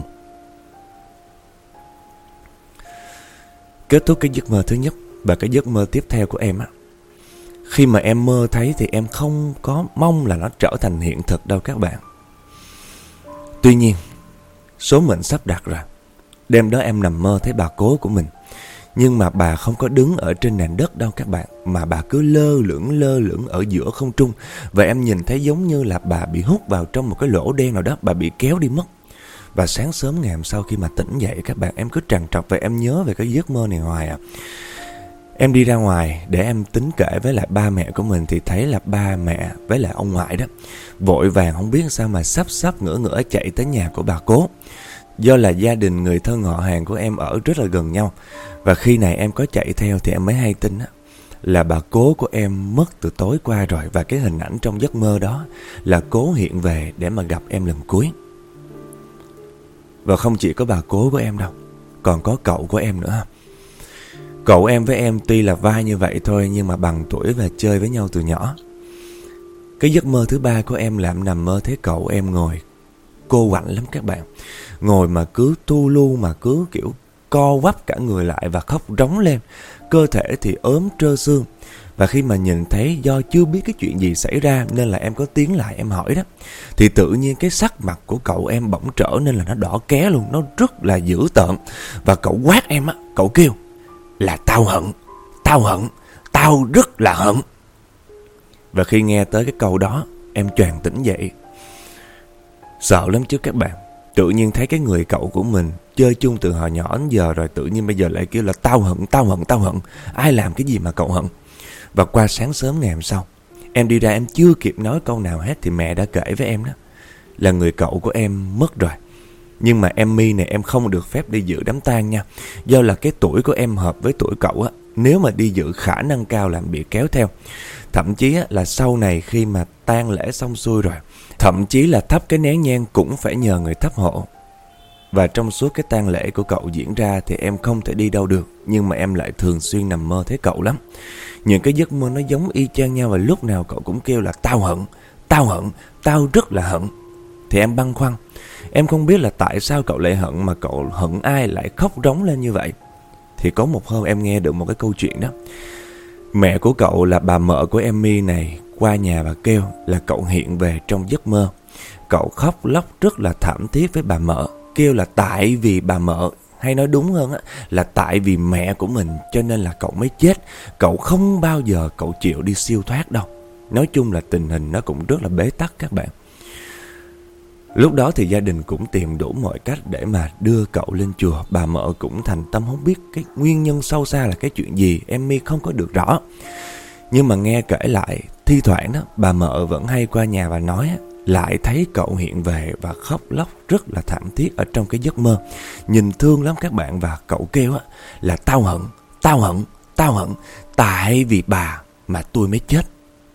Kết thúc cái giấc mơ thứ nhất và cái giấc mơ tiếp theo của em á, khi mà em mơ thấy thì em không có mong là nó trở thành hiện thực đâu các bạn. Tuy nhiên, số mệnh sắp đặt rồi. Đêm đó em nằm mơ thấy bà cố của mình Nhưng mà bà không có đứng ở trên nền đất đâu các bạn, mà bà cứ lơ lửng lơ lửng ở giữa không trung. Và em nhìn thấy giống như là bà bị hút vào trong một cái lỗ đen nào đó, bà bị kéo đi mất. Và sáng sớm ngày hôm sau khi mà tỉnh dậy các bạn, em cứ trằn trọc về, em nhớ về cái giấc mơ này hoài à. Em đi ra ngoài để em tính kể với lại ba mẹ của mình thì thấy là ba mẹ với lại ông ngoại đó vội vàng không biết sao mà sắp sắp ngửa ngửa chạy tới nhà của bà cố. Do là gia đình người thân họ hàng của em ở rất là gần nhau. Và khi này em có chạy theo thì em mới hay tin á, là bà cố của em mất từ tối qua rồi. Và cái hình ảnh trong giấc mơ đó là cố hiện về để mà gặp em lần cuối. Và không chỉ có bà cố của em đâu, còn có cậu của em nữa. Cậu em với em tuy là vai như vậy thôi, nhưng mà bằng tuổi và chơi với nhau từ nhỏ. Cái giấc mơ thứ ba của em là em nằm mơ thấy cậu em ngồi cô quạnh lắm các bạn. Ngồi mà cứ tu lu, mà cứ kiểu co quắp cả người lại và khóc rống lên. Cơ thể thì ốm trơ xương. Và khi mà nhìn thấy, do chưa biết cái chuyện gì xảy ra nên là em có tiến lại em hỏi đó, thì tự nhiên cái sắc mặt của cậu em bỗng trở nên là nó đỏ ké luôn. Nó rất là dữ tợn. Và cậu quát em á, cậu kêu là tao hận, tao hận, tao rất là hận. Và khi nghe tới cái câu đó, em choàng tỉnh dậy. Sợ lắm chứ các bạn. Tự nhiên thấy cái người cậu của mình chơi chung từ hồi nhỏ đến giờ rồi, tự nhiên bây giờ lại kêu là tao hận, tao hận, tao hận. Ai làm cái gì mà cậu hận? Và qua sáng sớm ngày hôm sau, em đi ra em chưa kịp nói câu nào hết thì mẹ đã kể với em đó là người cậu của em mất rồi. Nhưng mà em My này em không được phép đi dự đám tang nha. Do là cái tuổi của em hợp với tuổi cậu á, nếu mà đi dự khả năng cao là bị kéo theo. Thậm chí á, là sau này khi mà tang lễ xong xuôi rồi, thậm chí là thắp cái nén nhang cũng phải nhờ người thắp hộ. Và trong suốt cái tang lễ của cậu diễn ra thì em không thể đi đâu được, nhưng mà em lại thường xuyên nằm mơ thấy cậu lắm. Những cái giấc mơ nó giống y chang nhau, và lúc nào cậu cũng kêu là tao hận, tao hận, tao rất là hận. Thì em băn khoăn, em không biết là tại sao cậu lại hận, mà cậu hận ai lại khóc rống lên như vậy. Thì có một hôm em nghe được một cái câu chuyện đó. Mẹ của cậu là bà mợ của em My này qua nhà và kêu là cậu hiện về trong giấc mơ. Cậu khóc lóc rất là thảm thiết với bà mợ, kêu là tại vì bà mợ, hay nói đúng hơn á, là tại vì mẹ của mình cho nên là cậu mới chết. Cậu không bao giờ cậu chịu đi siêu thoát đâu. Nói chung là tình hình nó cũng rất là bế tắc các bạn. Lúc đó thì gia đình cũng tìm đủ mọi cách để mà đưa cậu lên chùa. Bà mợ cũng thành tâm không biết cái nguyên nhân sâu xa là cái chuyện gì, em My không có được rõ. Nhưng mà nghe kể lại, thi thoảng đó bà mợ vẫn hay qua nhà và nói lại thấy cậu hiện về và khóc lóc rất là thảm thiết ở trong cái giấc mơ. Nhìn thương lắm các bạn. Và cậu kêu là tao hận, tao hận, tao hận, tại vì bà mà tôi mới chết.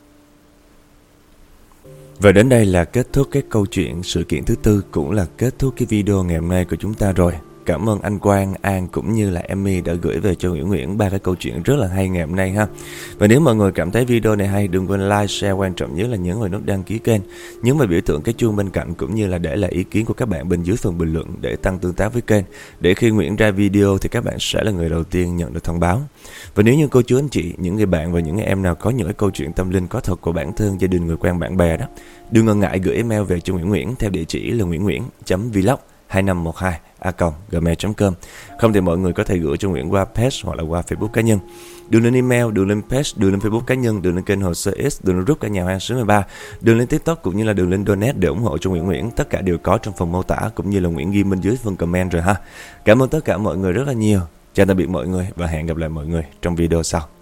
Và đến đây là kết thúc cái câu chuyện sự kiện thứ tư, cũng là kết thúc cái video ngày hôm nay của chúng ta rồi. Cảm ơn anh Quang, An cũng như là Emmy đã gửi về cho Nguyễn Nguyễn ba cái câu chuyện rất là hay ngày hôm nay ha. Và nếu mọi người cảm thấy video này hay, đừng quên like, share, quan trọng nhất là nhấn vào nút đăng ký kênh, nhấn vào biểu tượng cái chuông bên cạnh, cũng như là để lại ý kiến của các bạn bên dưới phần bình luận để tăng tương tác với kênh. Để khi Nguyễn ra video thì các bạn sẽ là người đầu tiên nhận được thông báo. Và nếu như cô chú anh chị, những người bạn và những người em nào có những cái câu chuyện tâm linh có thật của bản thân, gia đình, người quen, bạn bè đó, đừng ngần ngại gửi email về cho Nguyễn Nguyễn theo địa chỉ là nguyễn nguyễn chấm vlog hai năm một hai a còng gmail chấm com. Không thì mọi người có thể gửi cho Nguyễn qua page hoặc là qua Facebook cá nhân. Đường lên email, đường lên page, đường lên Facebook cá nhân, đường lên kênh Hồ Sơ X, đường lên group cả nhà hàng số mười ba, đường lên TikTok cũng như là đường lên donate để ủng hộ cho Nguyễn Nguyễn. Tất cả đều có trong phần mô tả cũng như là Nguyễn ghi bên dưới phần comment rồi ha. Cảm ơn tất cả mọi người rất là nhiều. Chào tạm biệt mọi người và hẹn gặp lại mọi người trong video sau.